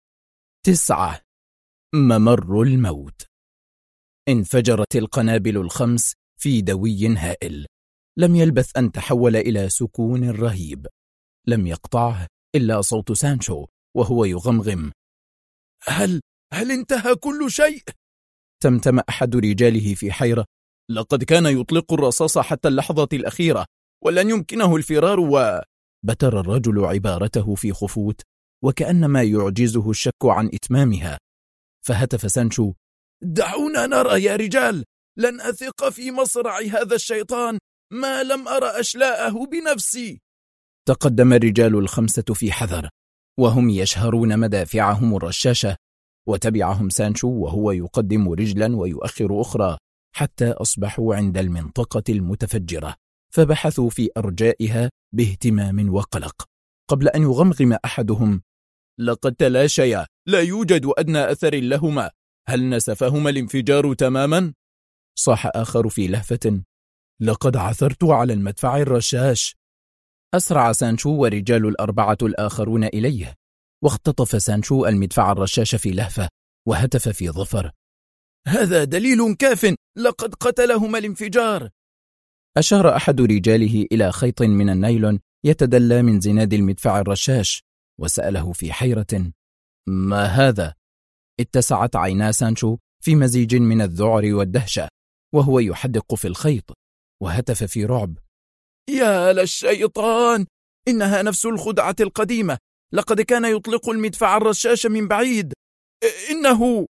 S1: 9. ممر الموت. انفجرت القنابل الخمس في دوي هائل، لم يلبث أن تحول إلى سكون رهيب، لم يقطعه إلا صوت سانشو وهو يغمغم: هل انتهى كل شيء؟ تمتم أحد رجاله في حيرة. لقد كان يطلق الرصاص حتى اللحظة الأخيرة، ولن يمكنه الفرار. بتر الرجل عبارته في خفوت، وكأنما يعجزه الشك عن إتمامها، فهتف سانشو: دعونا نرى يا رجال، لن أثق في مصرع هذا الشيطان ما لم أرى أشلاءه بنفسي. تقدم الرجال الخمسة في حذر، وهم يشهرون مدافعهم الرشاشة، وتبعهم سانشو وهو يقدم رجلا ويؤخر أخرى، حتى أصبحوا عند المنطقة المتفجرة، فبحثوا في أرجائها باهتمام وقلق، قبل أن يغمغم أحدهم: لقد تلاشيا، لا يوجد أدنى أثر لهما، هل نسفهما الانفجار تماما؟ صاح آخر في لهفة: لقد عثرت على المدفع الرشاش. أسرع سانشو ورجال الأربعة الآخرون إليه، واختطف سانشو المدفع الرشاش في لهفة، وهتف في ظفر: هذا دليل كاف، لقد قتلهما الانفجار. أشار أحد رجاله إلى خيط من النايلون يتدلى من زناد المدفع الرشاش، وسأله في حيرة: ما هذا؟ اتسعت عينا سانشو في مزيج من الذعر والدهشة وهو يحدق في الخيط، وهتف في رعب: يا للشيطان، إنها نفس الخدعة القديمة، لقد كان يطلق المدفع الرشاش من بعيد. إنه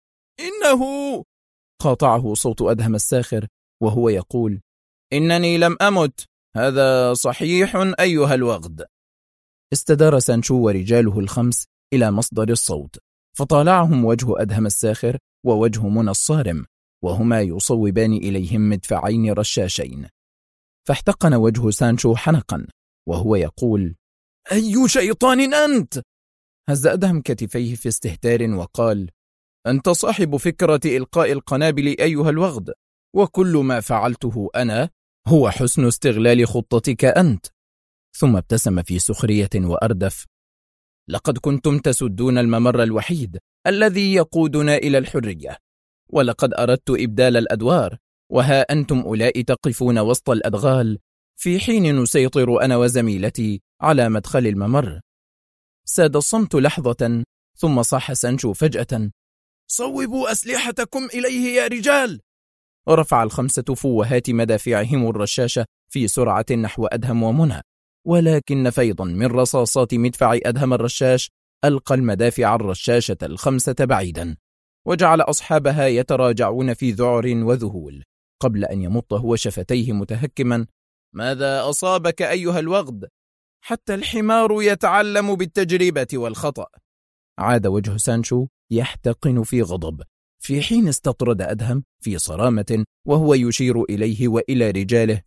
S1: قاطعه صوت أدهم الساخر وهو يقول: إنني لم أمت، هذا صحيح أيها الوغد. استدار سانشو ورجاله الخمس إلى مصدر الصوت، فطالعهم وجه أدهم الساخر ووجه منى الصارم، وهما يصوبان إليهم مدفعين رشاشين. فاحتقن وجه سانشو حنقا وهو يقول: أي شيطان أنت؟ هز أدهم كتفيه في استهتار وقال: أنت صاحب فكرة إلقاء القنابل أيها الوغد، وكل ما فعلته أنا هو حسن استغلال خطتك أنت. ثم ابتسم في سخرية وأردف: لقد كنتم تسدون الممر الوحيد الذي يقودنا إلى الحرية، ولقد أردت إبدال الأدوار، وها أنتم أولئك تقفون وسط الأدغال، في حين نسيطر أنا وزميلتي على مدخل الممر. ساد الصمت لحظة، ثم صاح سانشو فجأة: صوبوا أسلحتكم إليه يا رجال. ورفع الخمسة فوهات مدافعهم الرشاشة في سرعة نحو أدهم ومنى، ولكن فيضا من رصاصات مدفع أدهم الرشاش ألقى المدافع الرشاشة الخمسة بعيدا، وجعل أصحابها يتراجعون في ذعر وذهول، قبل أن يمط هو شفتيه متهكما: ماذا أصابك أيها الوغد؟ حتى الحمار يتعلم بالتجربة والخطأ. عاد وجه سانشو يحتقن في غضب، في حين استطرد أدهم في صرامة وهو يشير إليه وإلى رجاله: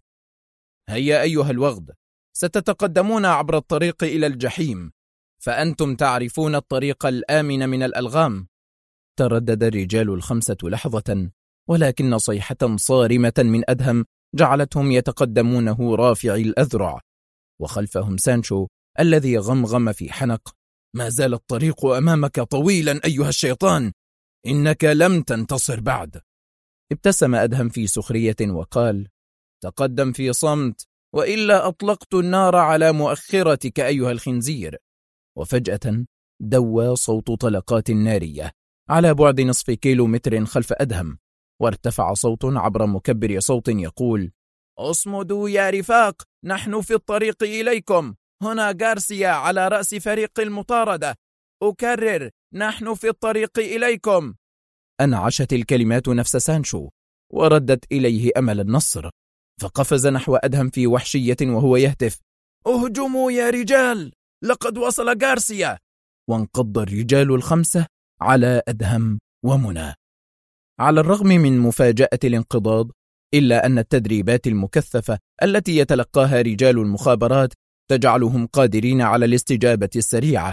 S1: هيا أيها الوغد، ستتقدمون عبر الطريق إلى الجحيم، فأنتم تعرفون الطريق الآمن من الألغام. تردد الرجال الخمسة لحظة، ولكن صيحة صارمة من أدهم جعلتهم يتقدمونه رافعي الأذرع، وخلفهم سانشو الذي غمغم في حنق: ما زال الطريق أمامك طويلا أيها الشيطان، إنك لم تنتصر بعد. ابتسم أدهم في سخرية وقال: تقدم في صمت، وإلا أطلقت النار على مؤخرتك أيها الخنزير. وفجأة دوى صوت طلقات نارية على بعد نصف كيلومتر خلف أدهم، وارتفع صوت عبر مكبر صوت يقول: اصمدوا يا رفاق، نحن في الطريق إليكم، هنا غارسيا على رأس فريق المطاردة، أكرر، نحن في الطريق إليكم. أنعشت الكلمات نفس سانشو وردت إليه أمل النصر، فقفز نحو أدهم في وحشية وهو يهتف: اهجموا يا رجال، لقد وصل غارسيا. وانقض الرجال الخمسة على أدهم ومنى. على الرغم من مفاجأة الانقضاض، إلا أن التدريبات المكثفة التي يتلقاها رجال المخابرات تجعلهم قادرين على الاستجابة السريعة،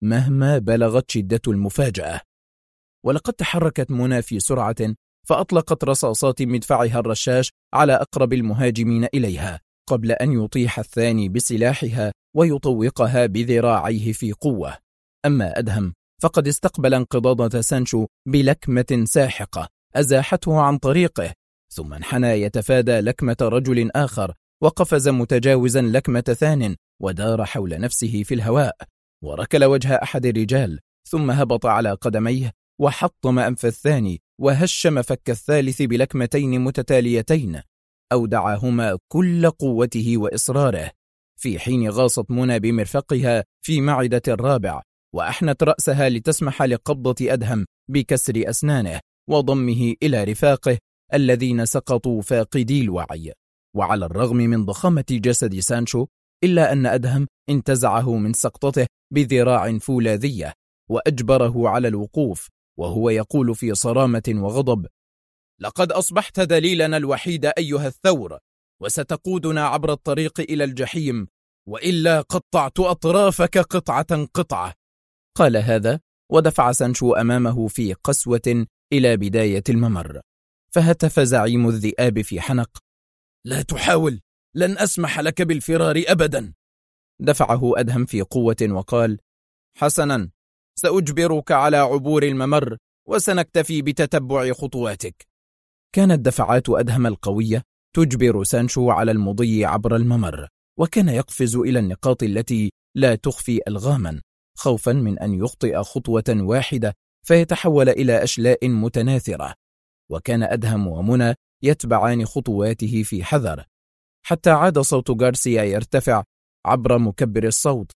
S1: مهما بلغت شدة المفاجأة. ولقد تحركت منى في سرعة فأطلقت رصاصات مدفعها الرشاش على أقرب المهاجمين إليها قبل أن يطيح الثاني بسلاحها ويطوقها بذراعيه في قوة. أما أدهم فقد استقبل انقضاضة سانشو بلكمة ساحقة أزاحته عن طريقه، ثم انحنى يتفادى لكمة رجل آخر وقفز متجاوزا لكمة ثان ودار حول نفسه في الهواء وركل وجه أحد الرجال، ثم هبط على قدميه وحطم أنف الثاني وهشم فك الثالث بلكمتين متتاليتين أودعهما كل قوته وإصراره، في حين غاصت منى بمرفقها في معدة الرابع وأحنت رأسها لتسمح لقبضة أدهم بكسر أسنانه وضمه إلى رفاقه الذين سقطوا فاقدي الوعي. وعلى الرغم من ضخامة جسد سانشو إلا أن أدهم انتزعه من سقطته بذراع فولاذية وأجبره على الوقوف وهو يقول في صرامة وغضب: لقد أصبحت دليلنا الوحيد أيها الثور، وستقودنا عبر الطريق إلى الجحيم، وإلا قطعت أطرافك قطعة قطعة. قال هذا ودفع سانشو أمامه في قسوة إلى بداية الممر، فهتف زعيم الذئاب في حنق: لا تحاول، لن أسمح لك بالفرار أبدا. دفعه أدهم في قوة وقال: حسنا، سأجبرك على عبور الممر وسنكتفي بتتبع خطواتك. كانت دفعات أدهم القوية تجبر سانشو على المضي عبر الممر، وكان يقفز إلى النقاط التي لا تخفي ألغاما خوفا من أن يخطئ خطوة واحدة فيتحول إلى أشلاء متناثرة. وكان أدهم ومنى يتبعان خطواته في حذر، حتى عاد صوت غارسيا يرتفع عبر مكبر الصوت: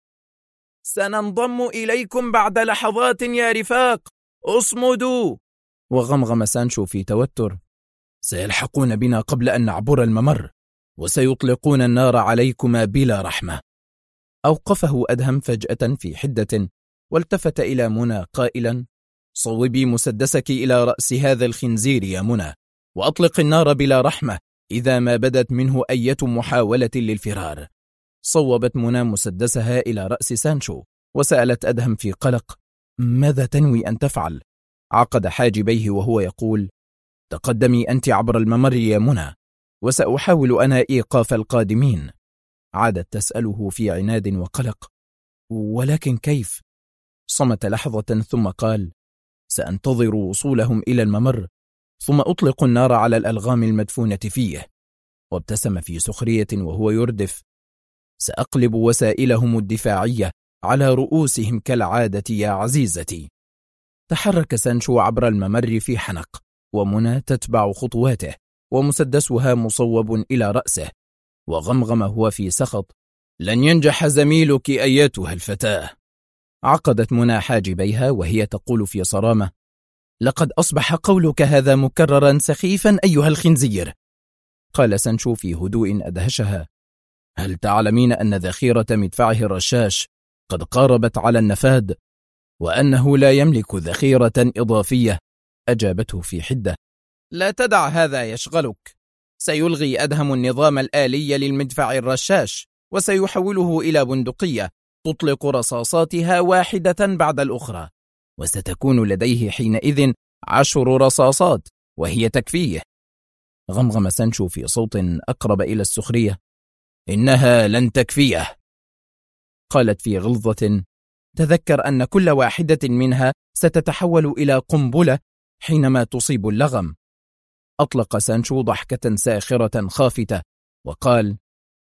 S1: سننضم إليكم بعد لحظات يا رفاق، اصمدوا. وغمغم سانشو في توتر: سيلحقون بنا قبل أن نعبر الممر، وسيطلقون النار عليكما بلا رحمة. أوقفه أدهم فجأة في حدة والتفت إلى منى قائلا: صوبي مسدسك إلى رأس هذا الخنزير يا منى، وأطلق النار بلا رحمة إذا ما بدت منه أي محاولة للفرار. صوبت منى مسدسها إلى رأس سانشو وسألت أدهم في قلق: ماذا تنوي أن تفعل؟ عقد حاجبيه وهو يقول: تقدمي أنت عبر الممر يا منى، وسأحاول أنا إيقاف القادمين. عادت تسأله في عناد وقلق: ولكن كيف؟ صمت لحظة ثم قال: سأنتظر وصولهم إلى الممر ثم أطلق النار على الألغام المدفونة فيه. وابتسم في سخرية وهو يردف: سأقلب وسائلهم الدفاعية على رؤوسهم كالعادة يا عزيزتي. تحرك سانشو عبر الممر في حنق، ومنى تتبع خطواته ومسدسها مصوب إلى رأسه، وغمغم هو في سخط: لن ينجح زميلك أيتها الفتاة. عقدت منى حاجبيها وهي تقول في صرامة: لقد أصبح قولك هذا مكررا سخيفا أيها الخنزير. قال سانشو في هدوء أدهشها: هل تعلمين أن ذخيرة مدفعه الرشاش قد قاربت على النفاد، وأنه لا يملك ذخيرة إضافية؟ أجابته في حدة: لا تدع هذا يشغلك، سيلغي أدهم النظام الآلي للمدفع الرشاش وسيحوله إلى بندقية تطلق رصاصاتها واحدة بعد الأخرى، وستكون لديه حينئذ 10 رصاصات وهي تكفيه. غمغم سانشو في صوت أقرب إلى السخرية: إنها لن تكفيه. قالت في غلظة: تذكر أن كل واحدة منها ستتحول إلى قنبلة حينما تصيب اللغم. أطلق سانشو ضحكة ساخرة خافتة وقال: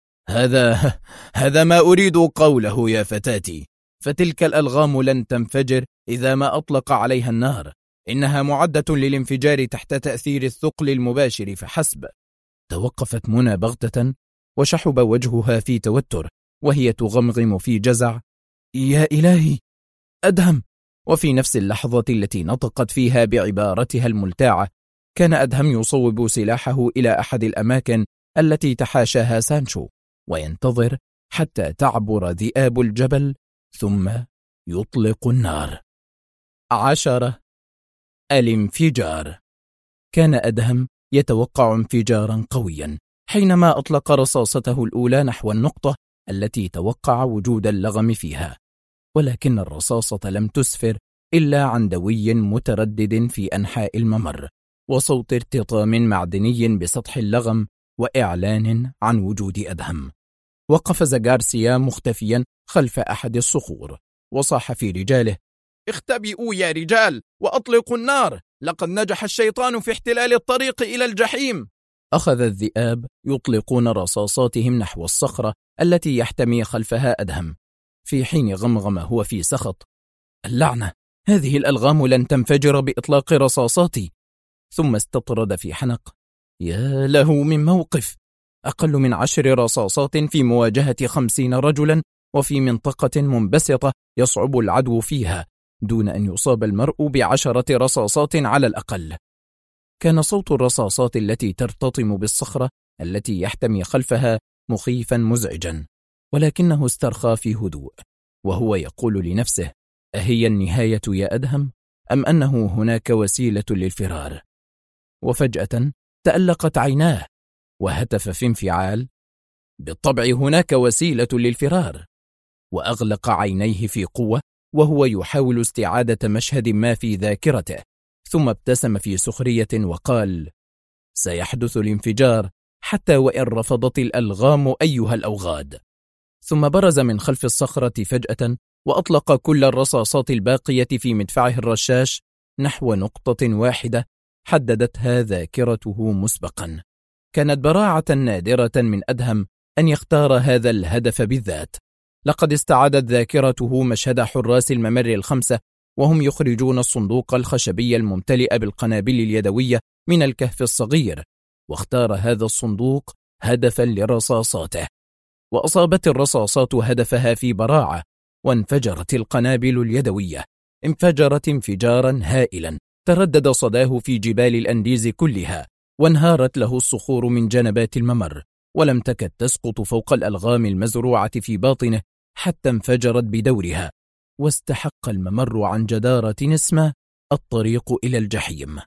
S1: هذا ما أريد قوله يا فتاتي، فتلك الألغام لن تنفجر إذا ما أطلق عليها النار، إنها معدة للانفجار تحت تأثير الثقل المباشر فحسب. توقفت منى بغتة وشحب وجهها في توتر وهي تغمغم في جزع: يا إلهي، أدهم. وفي نفس اللحظة التي نطقت فيها بعبارتها الملتاعة كان أدهم يصوب سلاحه إلى أحد الأماكن التي تحاشاها سانشو وينتظر حتى تعبر ذئاب الجبل ثم يطلق النار. 10. الانفجار. كان أدهم يتوقع انفجارا قويا حينما أطلق رصاصته الأولى نحو النقطة التي توقع وجود اللغم فيها، ولكن الرصاصة لم تسفر إلا عن دوي متردد في أنحاء الممر، وصوت ارتطام معدني بسطح اللغم، وإعلان عن وجود أدهم. وقفز غارسيا مختفيا خلف أحد الصخور، وصاح في رجاله: اختبئوا يا رجال وأطلقوا النار، لقد نجح الشيطان في احتلال الطريق إلى الجحيم. أخذ الذئاب يطلقون رصاصاتهم نحو الصخرة التي يحتمي خلفها أدهم، في حين غمغم هو في سخط: اللعنة، هذه الألغام لن تنفجر بإطلاق رصاصاتي. ثم استطرد في حنق: يا له من موقف، أقل من 10 رصاصات في مواجهة 50 رجلا، وفي منطقة منبسطة يصعب العدو فيها، دون أن يصاب المرء ب10 رصاصات على الأقل. كان صوت الرصاصات التي ترتطم بالصخرة التي يحتمي خلفها مخيفا مزعجا، ولكنه استرخى في هدوء، وهو يقول لنفسه: أهي النهاية يا أدهم، أم أنه هناك وسيلة للفرار؟ وفجأة تألقت عيناه، وهتف في انفعال: بالطبع هناك وسيلة للفرار. وأغلق عينيه في قوة وهو يحاول استعادة مشهد ما في ذاكرته، ثم ابتسم في سخرية وقال: سيحدث الانفجار حتى وإن رفضت الألغام أيها الأوغاد. ثم برز من خلف الصخرة فجأة، وأطلق كل الرصاصات الباقية في مدفعه الرشاش نحو نقطة واحدة حددتها ذاكرته مسبقا. كانت براعة نادرة من أدهم أن يختار هذا الهدف بالذات. لقد استعادت ذاكرته مشهد حراس الممر ال5 وهم يخرجون الصندوق الخشبي الممتلئ بالقنابل اليدوية من الكهف الصغير، واختار هذا الصندوق هدفا لرصاصاته، وأصابت الرصاصات هدفها في براعة، وانفجرت القنابل اليدوية. انفجرت انفجارا هائلا تردد صداه في جبال الأنديز كلها، وانهارت له الصخور من جنبات الممر، ولم تكد تسقط فوق الألغام المزروعة في باطنه حتى انفجرت بدورها، واستحق الممر عن جدارة اسمه الطريق إلى الجحيم.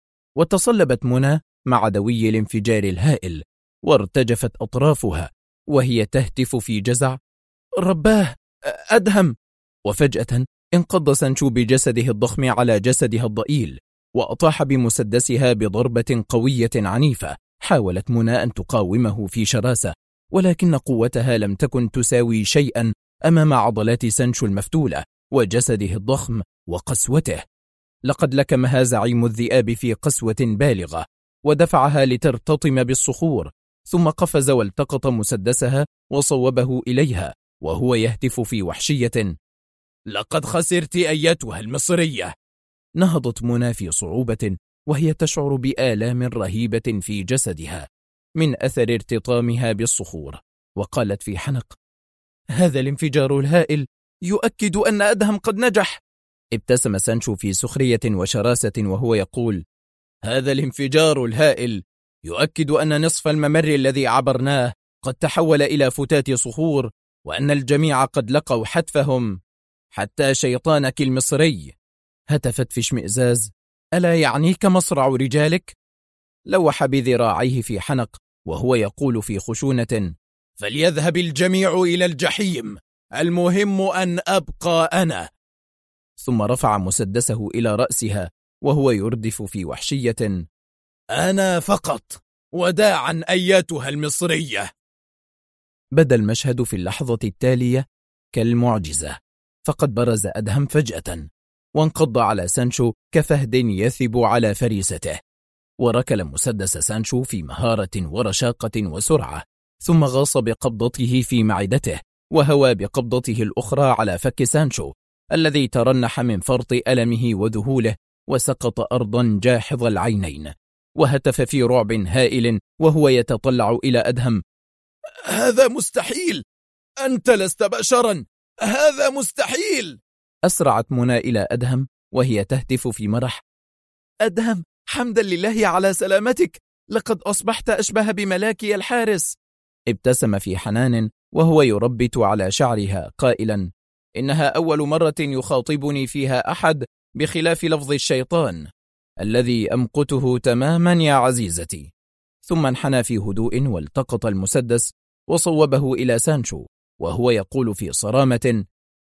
S1: وتصلبت منى مع دوي الانفجار الهائل، وارتجفت أطرافها وهي تهتف في جزع: رباه، أدهم! وفجأة انقض سانشو بجسده الضخم على جسدها الضئيل، وأطاح بمسدسها بضربة قوية عنيفة. حاولت منى أن تقاومه في شراسة، ولكن قوتها لم تكن تساوي شيئا أمام عضلات سانشو المفتولة وجسده الضخم وقسوته. لقد لكمها زعيم الذئاب في قسوة بالغة، ودفعها لترتطم بالصخور، ثم قفز والتقط مسدسها وصوبه إليها وهو يهتف في وحشية: لقد خسرت أيتها المصرية. نهضت منى في صعوبة وهي تشعر بآلام رهيبة في جسدها من أثر ارتطامها بالصخور، وقالت في حنق: هذا الانفجار الهائل يؤكد أن أدهم قد نجح. ابتسم سانشو في سخرية وشراسة وهو يقول: هذا الانفجار الهائل يؤكد أن نصف الممر الذي عبرناه قد تحول إلى فتات صخور، وأن الجميع قد لقوا حتفهم، حتى شيطانك المصري. هتفت في اشمئزاز: ألا يعنيك مصرع رجالك؟ لوح بذراعيه في حنق وهو يقول في خشونة: فليذهب الجميع إلى الجحيم، المهم أن أبقى أنا. ثم رفع مسدسه إلى رأسها وهو يردف في وحشية: أنا فقط، وداعا أيتها المصرية. بدا المشهد في اللحظة التالية كالمعجزة، فقد برز أدهم فجأة، وانقض على سانشو كفهد يثب على فريسته، وركل مسدس سانشو في مهارة ورشاقة وسرعة، ثم غاص بقبضته في معدته، وهوى بقبضته الأخرى على فك سانشو الذي ترنح من فرط ألمه وذهوله، وسقط أرضا جاحظ العينين، وهتف في رعب هائل وهو يتطلع إلى أدهم: هذا مستحيل، أنت لست بشرا، هذا مستحيل. أسرعت منى إلى أدهم وهي تهتف في مرح: أدهم، حمدا لله على سلامتك، لقد أصبحت أشبه بملاكي الحارس. ابتسم في حنان وهو يربت على شعرها قائلا: إنها أول مرة يخاطبني فيها أحد بخلاف لفظ الشيطان الذي أمقته تماما يا عزيزتي. ثم انحنى في هدوء والتقط المسدس وصوبه إلى سانشو وهو يقول في صرامة: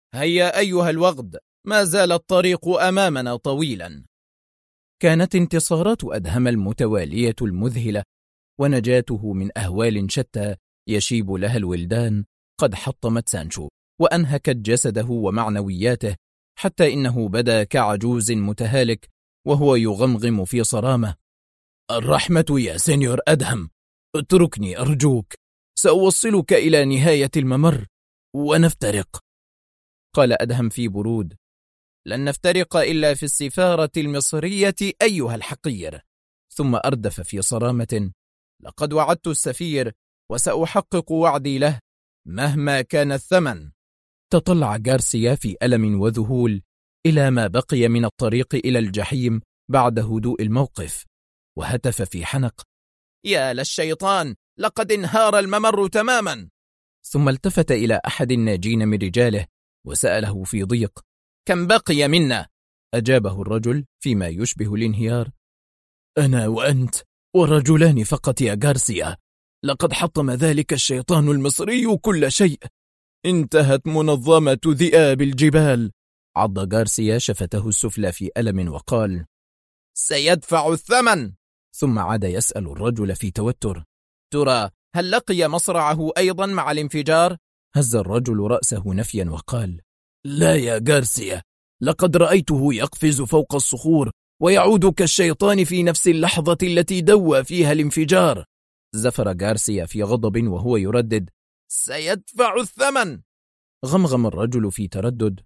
S1: هيا أيها الوغد، ما زال الطريق أمامنا طويلا. كانت انتصارات أدهم المتوالية المذهلة ونجاته من أهوال شتى يشيب لها الولدان قد حطمت سانشو وأنهكت جسده ومعنوياته، حتى إنه بدا كعجوز متهالك وهو يغمغم في صرامة: الرحمة يا سينيور أدهم، اتركني أرجوك، سأوصلك إلى نهاية الممر ونفترق. قال أدهم في برود: لن نفترق إلا في السفارة المصرية أيها الحقير. ثم أردف في صرامة: لقد وعدت السفير وسأحقق وعدي له مهما كان الثمن. تطلع غارسيا في ألم وذهول إلى ما بقي من الطريق إلى الجحيم بعد هدوء الموقف، وهتف في حنق: يا للشيطان، لقد انهار الممر تماما. ثم التفت إلى أحد الناجين من رجاله وسأله في ضيق: كم بقي منا؟ أجابه الرجل فيما يشبه الانهيار: أنا وأنت ورجلان فقط يا غارسيا، لقد حطم ذلك الشيطان المصري كل شيء، انتهت منظمة ذئاب الجبال. عض غارسيا شفته السفلى في ألم وقال: سيدفع الثمن. ثم عاد يسأل الرجل في توتر: ترى هل لقي مصرعه أيضا مع الانفجار؟ هز الرجل رأسه نفيا وقال: لا يا غارسيا، لقد رأيته يقفز فوق الصخور ويعود كالشيطان في نفس اللحظة التي دوى فيها الانفجار. زفر غارسيا في غضب وهو يردد: سيدفع الثمن. غمغم الرجل في تردد: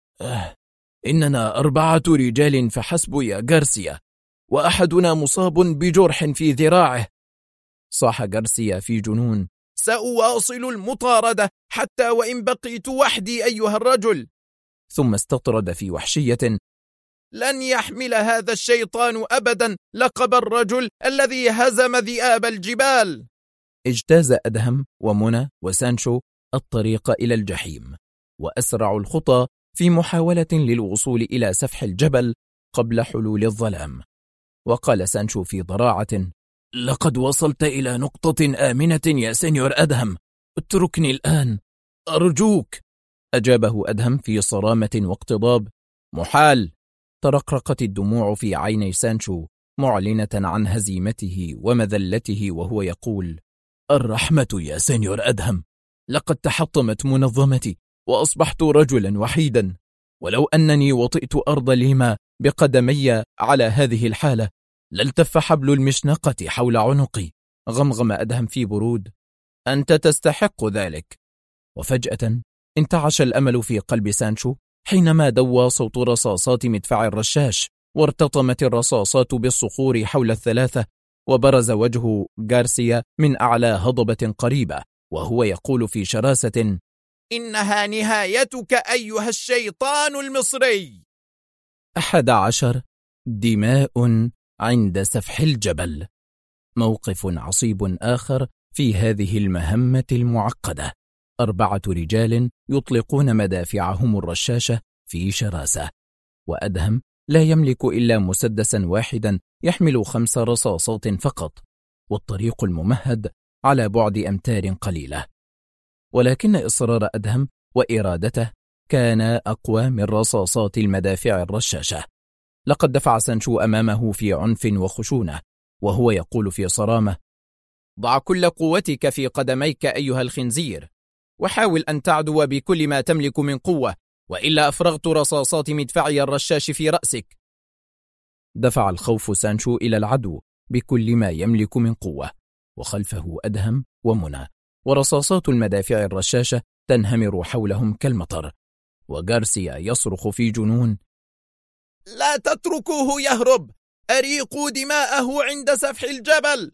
S1: إننا 4 رجال فحسب يا غارسيا، وأحدنا مصاب بجرح في ذراعه. صاح غارسيا في جنون: سأواصل المطاردة حتى وإن بقيت وحدي أيها الرجل. ثم استطرد في وحشية: لن يحمل هذا الشيطان أبدا لقب الرجل الذي هزم ذئاب الجبال. اجتاز أدهم ومنى وسانشو الطريق إلى الجحيم، وأسرعوا الخطى في محاولة للوصول إلى سفح الجبل قبل حلول الظلام. وقال سانشو في ضراعة: لقد وصلت إلى نقطة آمنة يا سينيور أدهم، اتركني الآن أرجوك. أجابه أدهم في صرامة واقتضاب: محال. ترقرقت الدموع في عيني سانشو معلنة عن هزيمته ومذلته وهو يقول: الرحمة يا سينيور أدهم، لقد تحطمت منظمتي وأصبحت رجلا وحيدا، ولو أنني وطئت أرض ليما بقدمي على هذه الحالة لالتف حبل المشنقة حول عنقي. غمغم أدهم في برود: أنت تستحق ذلك. وفجأة انتعش الأمل في قلب سانشو حينما دوى صوت رصاصات مدفع الرشاش، وارتطمت الرصاصات بالصخور حول الثلاثة، وبرز وجه غارسيا من أعلى هضبة قريبة وهو يقول في شراسة: إنها نهايتك أيها الشيطان المصري. 11 دماء عند سفح الجبل. موقف عصيب آخر في هذه المهمة المعقدة: 4 رجال يطلقون مدافعهم الرشاشة في شراسة، وأدهم لا يملك إلا مسدسا واحدا يحمل 5 رصاصات فقط، والطريق الممهد على بعد أمتار قليلة. ولكن إصرار أدهم وإرادته كان أقوى من رصاصات المدافع الرشاشة. لقد دفع سانشو أمامه في عنف وخشونة وهو يقول في صرامة: ضع كل قوتك في قدميك أيها الخنزير، وحاول أن تعدو بكل ما تملك من قوة، وإلا أفرغت رصاصات مدفعي الرشاش في رأسك. دفع الخوف سانشو إلى العدو بكل ما يملك من قوة، وخلفه أدهم ومنى، ورصاصات المدافع الرشاشة تنهمر حولهم كالمطر. وغارسيا يصرخ في جنون: لا تتركوه يهرب، أريقوا دماءه عند سفح الجبل.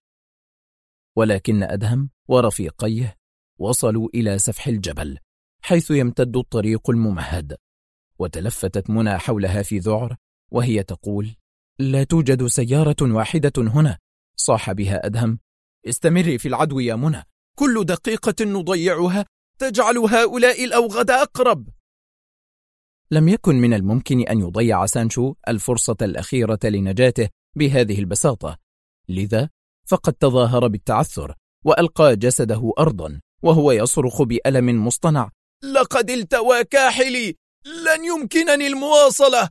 S1: ولكن أدهم ورفيقيه وصلوا إلى سفح الجبل حيث يمتد الطريق الممهد، وتلفتت منى حولها في ذعر وهي تقول: لا توجد سيارة واحدة هنا. صاح بها أدهم: استمري في العدو يا منى، كل دقيقة نضيعها تجعل هؤلاء الأوغد أقرب. لم يكن من الممكن أن يضيع سانشو الفرصة الأخيرة لنجاته بهذه البساطة، لذا فقد تظاهر بالتعثر وألقى جسده أرضا وهو يصرخ بألم مصطنع: لقد التوى كاحلي، لن يمكنني المواصلة.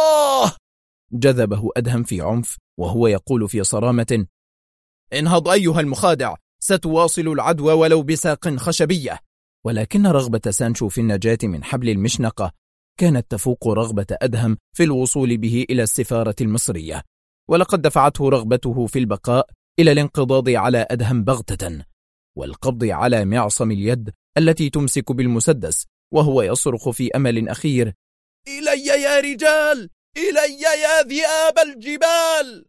S1: جذبه أدهم في عنف وهو يقول في صرامة: انهض أيها المخادع، ستواصل العدوى ولو بساق خشبية. ولكن رغبة سانشو في النجاة من حبل المشنقة كانت تفوق رغبة أدهم في الوصول به إلى السفارة المصرية، ولقد دفعته رغبته في البقاء إلى الانقضاض على أدهم بغتة والقبض على معصم اليد التي تمسك بالمسدس، وهو يصرخ في أمل أخير: إلي يا رجال، إلي يا ذئاب الجبال.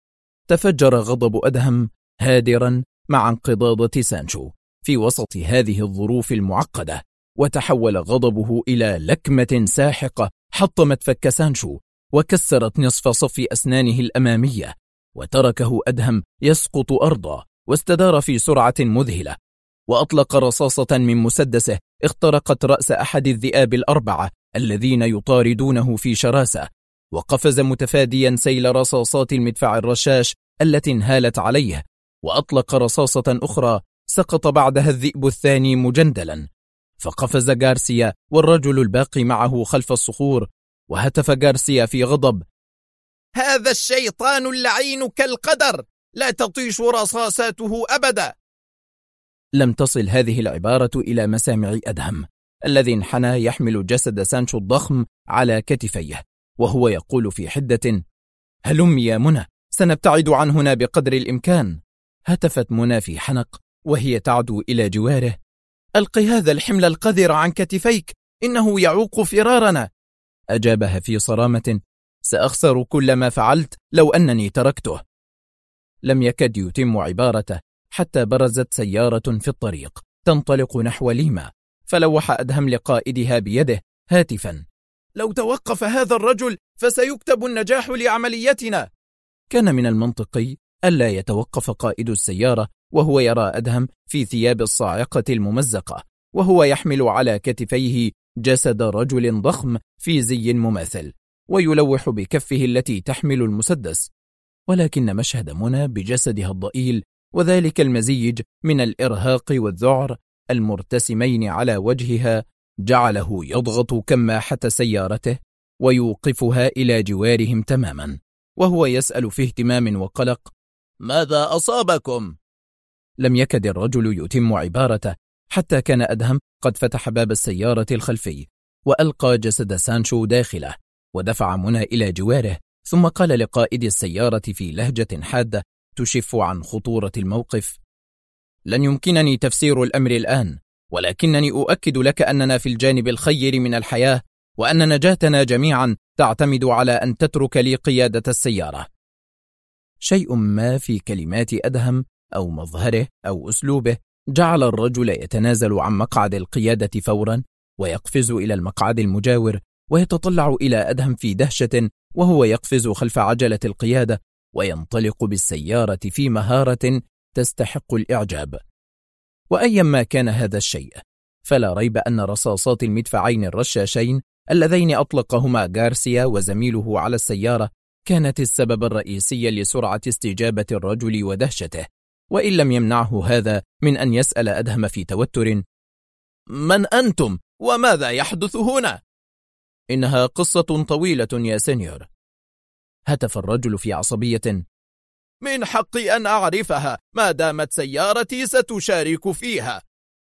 S1: تفجر غضب أدهم هادرا مع انقضاضة سانشو في وسط هذه الظروف المعقدة، وتحول غضبه إلى لكمة ساحقة حطمت فك سانشو وكسرت نصف صف أسنانه الأمامية، وتركه أدهم يسقط أرضا، واستدار في سرعة مذهلة وأطلق رصاصة من مسدسه اخترقت رأس أحد الذئاب الأربعة الذين يطاردونه في شراسة، وقفز متفاديا سيل رصاصات المدفع الرشاش التي انهالت عليه، وأطلق رصاصة أخرى سقط بعدها الذئب الثاني مجندلا، فقفز غارسيا والرجل الباقي معه خلف الصخور، وهتف غارسيا في غضب: هذا الشيطان اللعين كالقدر، لا تطيش رصاصاته أبدا. لم تصل هذه العبارة إلى مسامع أدهم الذي انحنى يحمل جسد سانشو الضخم على كتفيه، وهو يقول في حدة: هلم يا منى، سنبتعد عن هنا بقدر الإمكان. هتفت منى في حنق وهي تعدو إلى جواره: ألق هذا الحمل القذر عن كتفيك، إنه يعوق فرارنا. أجابها في صرامة: سأخسر كل ما فعلت لو أنني تركته. لم يكد يتم عبارته حتى برزت سيارة في الطريق تنطلق نحو ليما، فلوح أدهم لقائدها بيده هاتفا: لو توقف هذا الرجل فسيكتب النجاح لعمليتنا. كان من المنطقي ألا يتوقف قائد السيارة وهو يرى أدهم في ثياب الصاعقة الممزقة، وهو يحمل على كتفيه جسد رجل ضخم في زي مماثل، ويلوح بكفه التي تحمل المسدس. ولكن مشهد منى بجسدها الضئيل وذلك المزيج من الإرهاق والذعر المرتسمين على وجهها جعله يضغط كماحة سيارته ويوقفها إلى جوارهم تماما، وهو يسأل في اهتمام وقلق: ماذا أصابكم؟ لم يكد الرجل يتم عبارته حتى كان أدهم قد فتح باب السيارة الخلفي وألقى جسد سانشو داخله، ودفع منى إلى جواره، ثم قال لقائد السيارة في لهجة حادة تشف عن خطورة الموقف: لن يمكنني تفسير الأمر الآن، ولكنني أؤكد لك أننا في الجانب الخير من الحياة، وأن نجاتنا جميعا تعتمد على أن تترك لي قيادة السيارة. شيء ما في كلمات أدهم أو مظهره أو أسلوبه جعل الرجل يتنازل عن مقعد القيادة فورا، ويقفز إلى المقعد المجاور ويتطلع إلى أدهم في دهشة وهو يقفز خلف عجلة القيادة وينطلق بالسيارة في مهارة تستحق الإعجاب. وأيما كان هذا الشيء، فلا ريب أن رصاصات المدفعين الرشاشين اللذين أطلقهما غارسيا وزميله على السيارة كانت السبب الرئيسي لسرعة استجابة الرجل ودهشته، وإن لم يمنعه هذا من أن يسأل أدهم في توتر: من أنتم؟ وماذا يحدث هنا؟ إنها قصة طويلة يا سينيور. هتف الرجل في عصبية: من حقي أن أعرفها ما دامت سيارتي ستشارك فيها.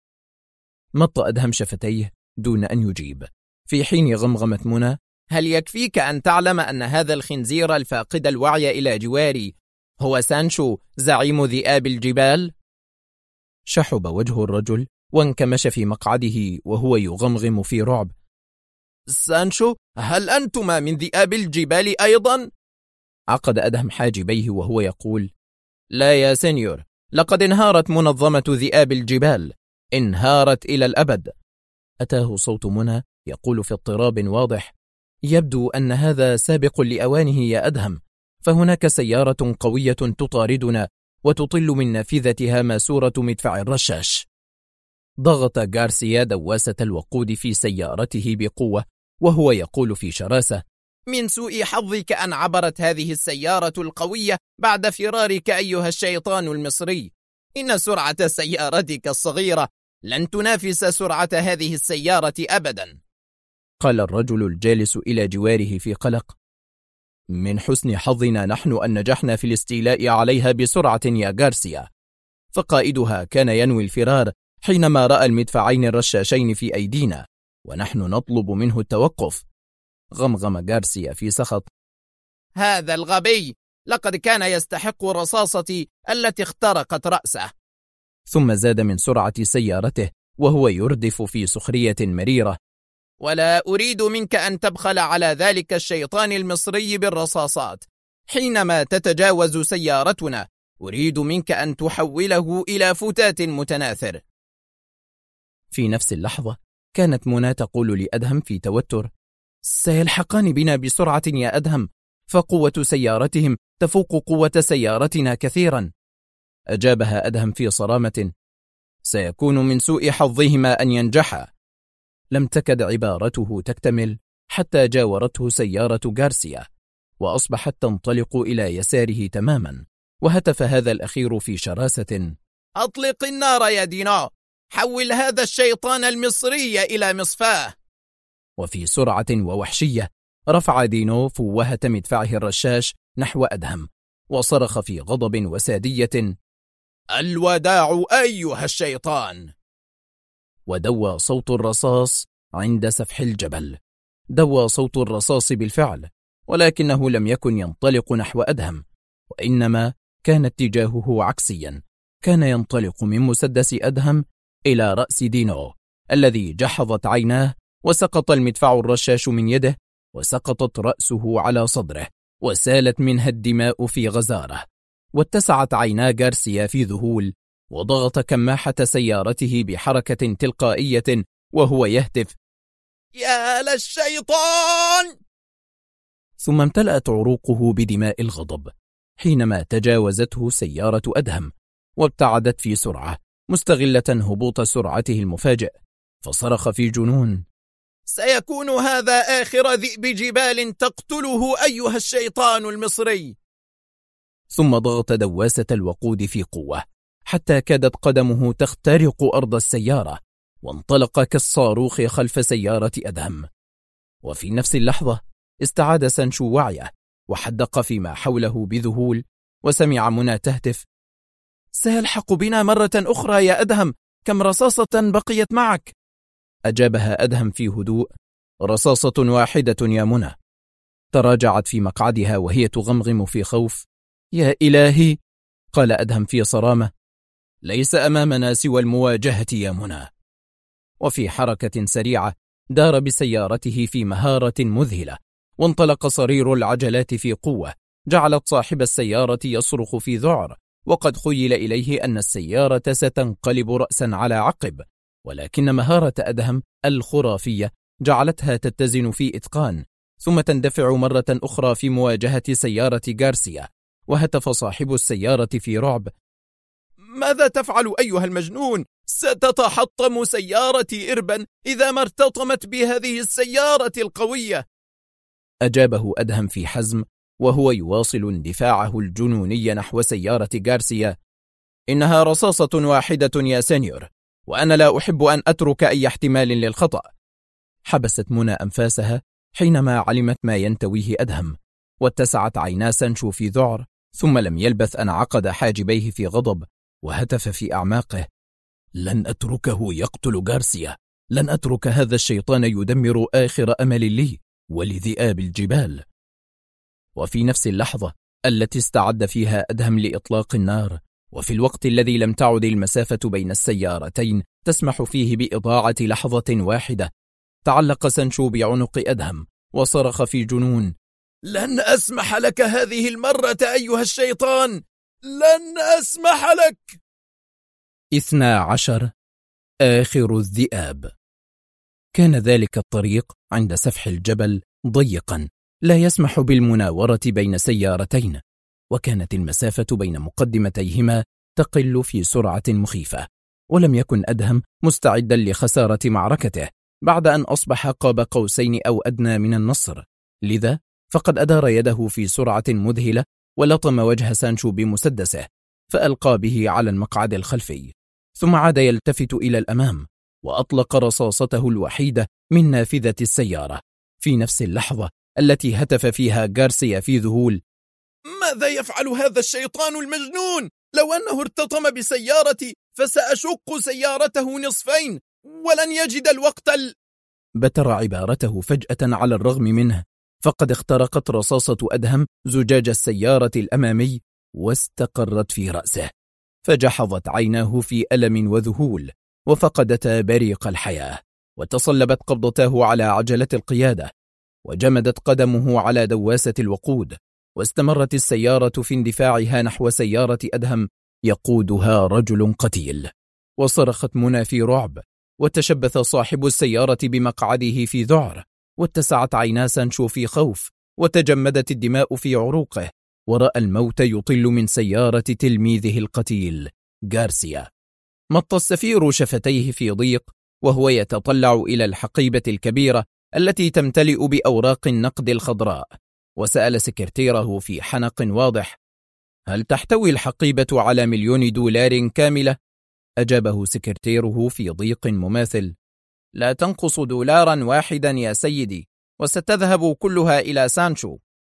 S1: مط أدهم شفتيه دون أن يجيب، في حين غمغمت منى: هل يكفيك أن تعلم أن هذا الخنزير الفاقد الوعي إلى جواري هو سانشو زعيم ذئاب الجبال؟ شحب وجه الرجل وانكمش في مقعده وهو يغمغم في رعب: سانشو؟ هل أنتما من ذئاب الجبال أيضا؟ عقد أدهم حاجبيه وهو يقول: لا يا سينيور، لقد انهارت منظمة ذئاب الجبال، انهارت إلى الأبد. أتاه صوت منى يقول في اضطراب واضح: يبدو أن هذا سابق لأوانه يا أدهم، فهناك سيارة قوية تطاردنا وتطل من نافذتها ماسورة مدفع الرشاش. ضغط غارسيا دواسة الوقود في سيارته بقوة وهو يقول في شراسة: من سوء حظك أن عبرت هذه السيارة القوية بعد فرارك أيها الشيطان المصري. إن سرعة سيارتك الصغيرة لن تنافس سرعة هذه السيارة أبدا. قال الرجل الجالس إلى جواره في قلق: من حسن حظنا نحن أن نجحنا في الاستيلاء عليها بسرعة يا غارسيا. فقائدها كان ينوي الفرار حينما رأى المدفعين الرشاشين في أيدينا ونحن نطلب منه التوقف. غمغم غارسيا في سخط: هذا الغبي لقد كان يستحق الرصاصة التي اخترقت رأسه. ثم زاد من سرعة سيارته وهو يردف في سخرية مريرة: ولا أريد منك أن تبخل على ذلك الشيطان المصري بالرصاصات. حينما تتجاوز سيارتنا أريد منك أن تحوله إلى فتات متناثر. في نفس اللحظة كانت منى تقول لأدهم في توتر: سيلحقان بنا بسرعة يا أدهم، فقوة سيارتهم تفوق قوة سيارتنا كثيرا. أجابها أدهم في صرامة: سيكون من سوء حظهما أن ينجحا. لم تكد عبارته تكتمل حتى جاورته سيارة غارسيا وأصبحت تنطلق إلى يساره تماما، وهتف هذا الأخير في شراسة: أطلق النار يا دينو، حول هذا الشيطان المصري إلى مصفاه. وفي سرعة ووحشية رفع دينو فوهة مدفعه الرشاش نحو أدهم وصرخ في غضب وسادية: الوداع أيها الشيطان. ودوى صوت الرصاص عند سفح الجبل. دوى صوت الرصاص بالفعل، ولكنه لم يكن ينطلق نحو أدهم، وإنما كان اتجاهه عكسيا. كان ينطلق من مسدس أدهم إلى رأس دينو الذي جحظت عيناه، وسقط المدفع الرشاش من يده، وسقطت رأسه على صدره، وسالت منها الدماء في غزارة. واتسعت عينا غارسيا في ذهول، وضغط كماحة سيارته بحركة تلقائية وهو يهتف: يا للشيطان! ثم امتلأت عروقه بدماء الغضب حينما تجاوزته سيارة أدهم وابتعدت في سرعة، مستغلة هبوط سرعته المفاجئ، فصرخ في جنون: سيكون هذا آخر ذئب جبال تقتله أيها الشيطان المصري. ثم ضغط دواسة الوقود في قوة حتى كادت قدمه تخترق أرض السيارة، وانطلق كالصاروخ خلف سيارة أدهم. وفي نفس اللحظة استعاد سانشو وعيه وحدق فيما حوله بذهول، وسمع منى تهتف: سيلحق بنا مرة أخرى يا أدهم، كم رصاصة بقيت معك؟ أجابها أدهم في هدوء: رصاصة واحدة يا منى. تراجعت في مقعدها وهي تغمغم في خوف. يا إلهي، قال أدهم في صرامة: ليس أمامنا سوى المواجهة يا منى. وفي حركة سريعة دار بسيارته في مهارة مذهلة، وانطلق صرير العجلات في قوة جعلت صاحب السيارة يصرخ في ذعر، وقد خيل إليه أن السيارة ستنقلب رأسا على عقب، ولكن مهارة أدهم الخرافية جعلتها تتزن في إتقان، ثم تندفع مرة أخرى في مواجهة سيارة غارسيا. وهتف صاحب السيارة في رعب: ماذا تفعل أيها المجنون؟ ستتحطم سيارتي إربا إذا ما ارتطمت بهذه السيارة القوية. أجابه أدهم في حزم وهو يواصل اندفاعه الجنوني نحو سيارة غارسيا: إنها رصاصة واحدة يا سينيور، وأنا لا أحب أن أترك أي احتمال للخطأ. حبست منى أنفاسها حينما علمت ما ينتويه أدهم، واتسعت عينا سانشو في ذعر، ثم لم يلبث أن عقد حاجبيه في غضب وهتف في أعماقه: لن أتركه يقتل غارسيا، لن أترك هذا الشيطان يدمر آخر أمل لي ولذئاب الجبال. وفي نفس اللحظة التي استعد فيها أدهم لإطلاق النار، وفي الوقت الذي لم تعد المسافة بين السيارتين تسمح فيه بإضاعة لحظة واحدة، تعلق سانشو بعنق أدهم وصرخ في جنون: لن أسمح لك هذه المرة أيها الشيطان، لن أسمح لك. 12. آخر الذئاب. كان ذلك الطريق عند سفح الجبل ضيقا لا يسمح بالمناورة بين سيارتين، وكانت المسافة بين مقدمتيهما تقل في سرعة مخيفة، ولم يكن أدهم مستعدا لخسارة معركته بعد أن أصبح قاب قوسين أو أدنى من النصر. لذا فقد أدار يده في سرعة مذهلة ولطم وجه سانشو بمسدسه، فألقى به على المقعد الخلفي، ثم عاد يلتفت إلى الأمام وأطلق رصاصته الوحيدة من نافذة السيارة في نفس اللحظة التي هتف فيها غارسيا في ذهول:
S2: ماذا يفعل هذا الشيطان المجنون؟ لو أنه ارتطم بسيارتي فسأشق سيارته نصفين ولن يجد الوقت
S1: بتر عبارته فجأة على الرغم منه، فقد اخترقت رصاصة أدهم زجاج السيارة الأمامي واستقرت في رأسه، فجحظت عيناه في ألم وذهول، وفقدتا بريق الحياة، وتصلبت قبضتاه على عجلة القيادة، وجمدت قدمه على دواسة الوقود، واستمرت السيارة في اندفاعها نحو سيارة أدهم يقودها رجل قتيل. وصرخت منى في رعب، وتشبث صاحب السيارة بمقعده في ذعر، واتسعت عينا سانشو في خوف، وتجمدت الدماء في عروقه، ورأى الموت يطل من سيارة تلميذه القتيل غارسيا. مط السفير شفتيه في ضيق وهو يتطلع إلى الحقيبة الكبيرة التي تمتلئ بأوراق النقد الخضراء، وسأل سكرتيره في حنق واضح: هل تحتوي الحقيبة على $1,000,000 كاملة؟ أجابه سكرتيره في ضيق مماثل: لا تنقص $1 يا سيدي، وستذهب كلها إلى سانشو.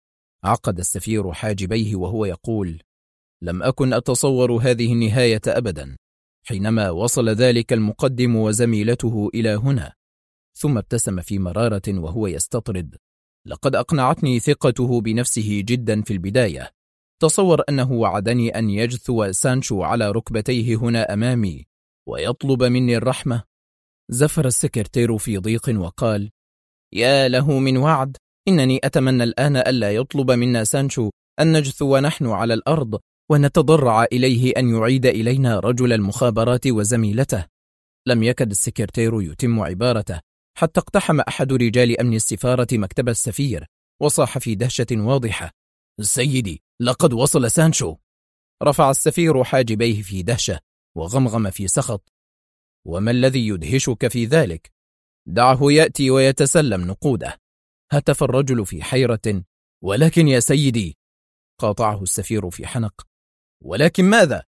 S1: عقد السفير حاجبيه وهو يقول: لم أكن أتصور هذه النهاية أبدا حينما وصل ذلك المقدم وزميلته إلى هنا. ثم ابتسم في مرارة وهو يستطرد: لقد أقنعتني ثقته بنفسه جدا في البداية. تصور أنه وعدني أن يجثو سانشو على ركبتيه هنا أمامي ويطلب مني الرحمة. زفر السكرتير في ضيق وقال: يا له من وعد، إنني أتمنى الآن ألا يطلب منا سانشو أن نجثو نحن على الأرض ونتضرع إليه أن يعيد إلينا رجل المخابرات وزميلته. لم يكد السكرتير يتم عبارته حتى اقتحم أحد رجال أمن السفارة مكتب السفير وصاح في دهشة واضحة: سيدي، لقد وصل سانشو. رفع السفير حاجبيه في دهشة وغمغم في سخط: وما الذي يدهشك في ذلك؟ دعه يأتي ويتسلم نقوده. هتف الرجل في حيرة: ولكن يا سيدي. قاطعه السفير في حنق: ولكن ماذا؟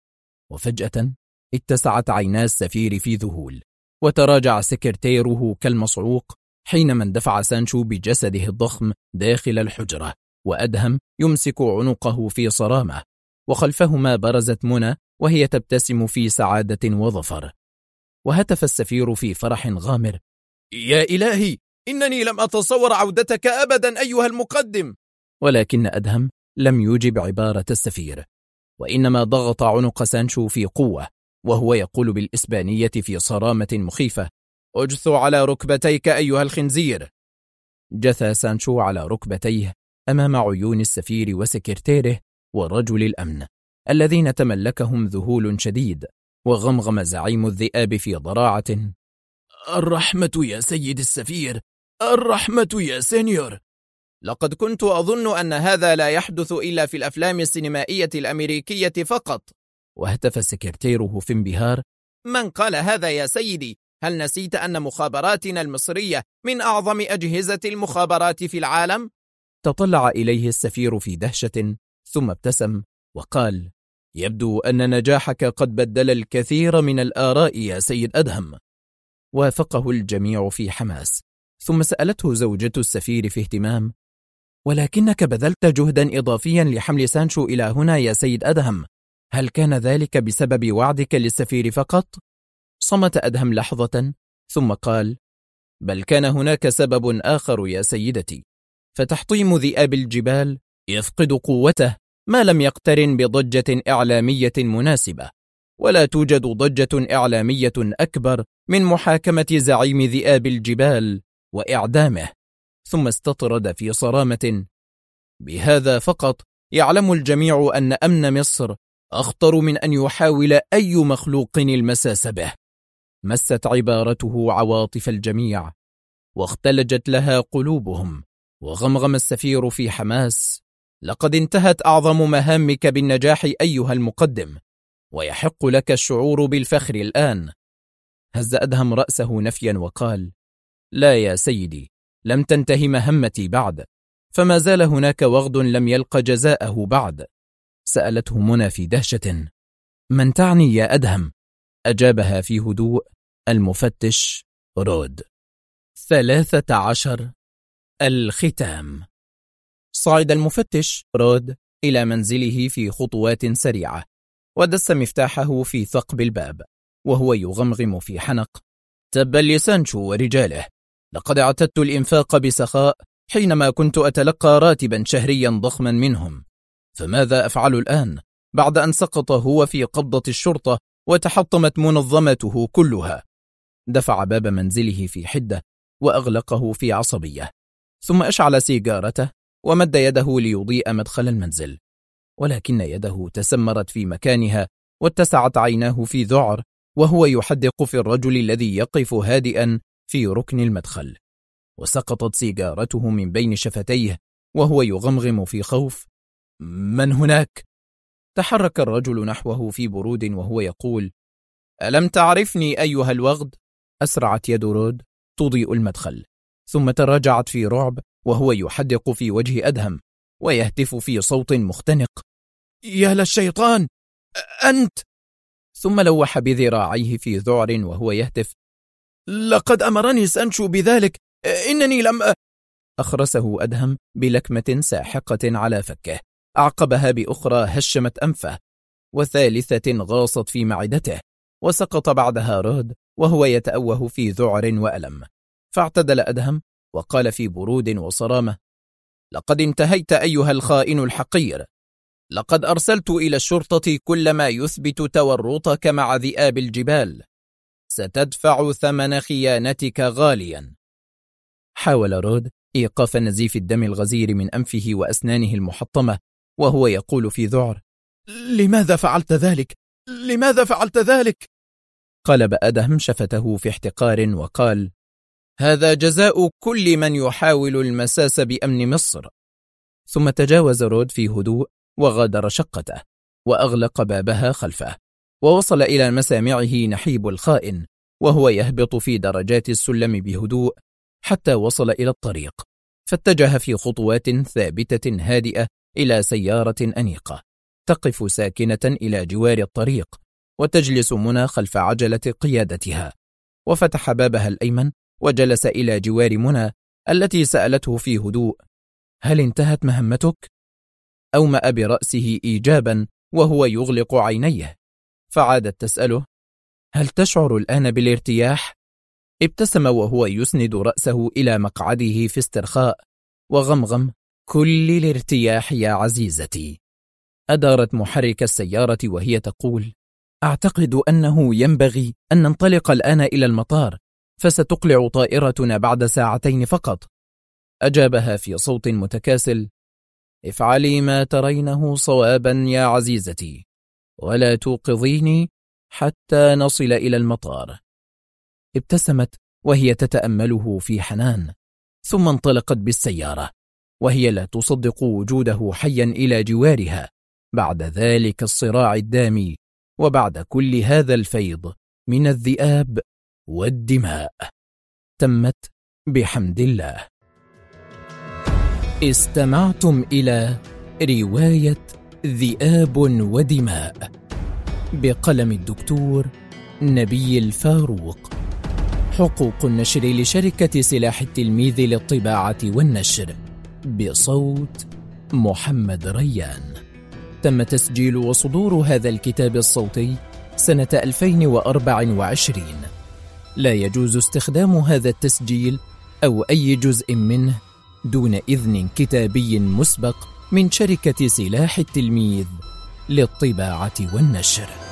S1: وفجأة اتسعت عينا السفير في ذهول، وتراجع سكرتيره كالمصعوق حينما اندفع سانشو بجسده الضخم داخل الحجرة، وأدهم يمسك عنقه في صرامة، وخلفهما برزت منى وهي تبتسم في سعادة وظفر. وهتف السفير في فرح غامر:
S2: يا إلهي، إنني لم أتصور عودتك أبدا أيها المقدم.
S1: ولكن أدهم لم يجب عبارة السفير، وإنما ضغط عنق سانشو في قوة وهو يقول بالإسبانية في صرامة مخيفة:
S2: اجثو على ركبتيك أيها الخنزير.
S1: جثى سانشو على ركبتيه أمام عيون السفير وسكرتيره ورجل الأمن الذين تملكهم ذهول شديد، وغمغم زعيم الذئاب في ضراعة:
S2: الرحمة يا سيد السفير، الرحمة يا سينيور. لقد كنت أظن أن هذا لا يحدث إلا في الأفلام السينمائية الأمريكية فقط.
S1: وهتف سكرتيره في انبهار:
S2: من قال هذا يا سيدي؟ هل نسيت أن مخابراتنا المصرية من أعظم أجهزة المخابرات في العالم؟
S1: تطلع إليه السفير في دهشة ثم ابتسم وقال: يبدو أن نجاحك قد بدل الكثير من الآراء يا سيد أدهم. وافقه الجميع في حماس. ثم سألته زوجة السفير في اهتمام: ولكنك بذلت جهدا إضافيا لحمل سانشو إلى هنا يا سيد أدهم، هل كان ذلك بسبب وعدك للسفير فقط؟ صمت أدهم لحظة ثم قال: بل كان هناك سبب آخر يا سيدتي، فتحطيم ذئاب الجبال يفقد قوته ما لم يقترن بضجة إعلامية مناسبة، ولا توجد ضجة إعلامية أكبر من محاكمة زعيم ذئاب الجبال وإعدامه. ثم استطرد في صرامة: بهذا فقط يعلم الجميع أن أمن مصر أخطر من أن يحاول أي مخلوق المساس به. مست عبارته عواطف الجميع واختلجت لها قلوبهم، وغمغم السفير في حماس: لقد انتهت أعظم مهامك بالنجاح أيها المقدم، ويحق لك الشعور بالفخر الآن. هز أدهم رأسه نفيا وقال: لا يا سيدي، لم تنتهي مهمتي بعد، فما زال هناك وغد لم يلق جزاءه بعد. سألته منى في دهشة: من تعني يا أدهم؟ أجابها في هدوء المفتش رود. 13. الختام. صعد المفتش رود إلى منزله في خطوات سريعة، ودس مفتاحه في ثقب الباب وهو يغمغم في حنق: تبا لسانشو ورجاله، لقد اعتدت الإنفاق بسخاء حينما كنت أتلقى راتبا شهريا ضخما منهم، فماذا أفعل الآن بعد أن سقط هو في قبضة الشرطة وتحطمت منظمته كلها؟ دفع باب منزله في حدة وأغلقه في عصبية، ثم أشعل سيجارته ومد يده ليضيء مدخل المنزل، ولكن يده تسمرت في مكانها واتسعت عيناه في ذعر وهو يحدق في الرجل الذي يقف هادئا في ركن المدخل، وسقطت سيجارته من بين شفتيه وهو يغمغم في خوف: من هناك؟ تحرك الرجل نحوه في برود وهو يقول: ألم تعرفني أيها الوغد؟ أسرعت يد رود تضيء المدخل، ثم تراجعت في رعب وهو يحدق في وجه أدهم ويهتف في صوت مختنق: يا للشيطان أنت! ثم لوح بذراعيه في ذعر وهو يهتف: لقد أمرني سانشو بذلك، إنني لم أخرسه أدهم بلكمة ساحقة على فكه، أعقبها بأخرى هشمت أنفه، وثالثة غاصت في معدته، وسقط بعدها رود وهو يتأوه في ذعر وألم. فاعتدل أدهم وقال في برود وصرامة: لقد انتهيت أيها الخائن الحقير، لقد أرسلت إلى الشرطة كل ما يثبت تورطك مع ذئاب الجبال، ستدفع ثمن خيانتك غاليا. حاول رود إيقاف نزيف الدم الغزير من أنفه وأسنانه المحطمة وهو يقول في ذعر: لماذا فعلت ذلك؟ لماذا فعلت ذلك؟ قلب أدهم شفته في احتقار وقال: هذا جزاء كل من يحاول المساس بأمن مصر. ثم تجاوز رود في هدوء وغادر شقته وأغلق بابها خلفه، ووصل إلى مسامعه نحيب الخائن وهو يهبط في درجات السلم بهدوء حتى وصل إلى الطريق، فاتجه في خطوات ثابتة هادئة إلى سيارة أنيقة تقف ساكنة إلى جوار الطريق، وتجلس منى خلف عجلة قيادتها، وفتح بابها الأيمن وجلس إلى جوار منى التي سألته في هدوء: هل انتهت مهمتك؟ أومأ برأسه إيجابا وهو يغلق عينيه، فعادت تسأله: هل تشعر الآن بالارتياح؟ ابتسم وهو يسند رأسه إلى مقعده في استرخاء وغمغم: كل الارتياح يا عزيزتي. أدارت محرك السيارة وهي تقول: أعتقد أنه ينبغي أن ننطلق الآن إلى المطار، فستقلع طائرتنا بعد ساعتين فقط. أجابها في صوت متكاسل: افعلي ما ترينه صوابا يا عزيزتي، ولا توقظيني حتى نصل إلى المطار. ابتسمت وهي تتأمله في حنان، ثم انطلقت بالسيارة وهي لا تصدق وجوده حيا إلى جوارها بعد ذلك الصراع الدامي وبعد كل هذا الفيض من الذئاب والدماء. تمت بحمد الله. استمعتم إلى رواية ذئاب ودماء بقلم الدكتور نبي الفاروق. حقوق النشر لشركة سلاح التلميذ للطباعة والنشر، بصوت محمد ريان. تم تسجيل وصدور هذا الكتاب الصوتي سنة 2024. لا يجوز استخدام هذا التسجيل أو أي جزء منه دون إذن كتابي مسبق من شركة سلاح التلميذ للطباعة والنشر.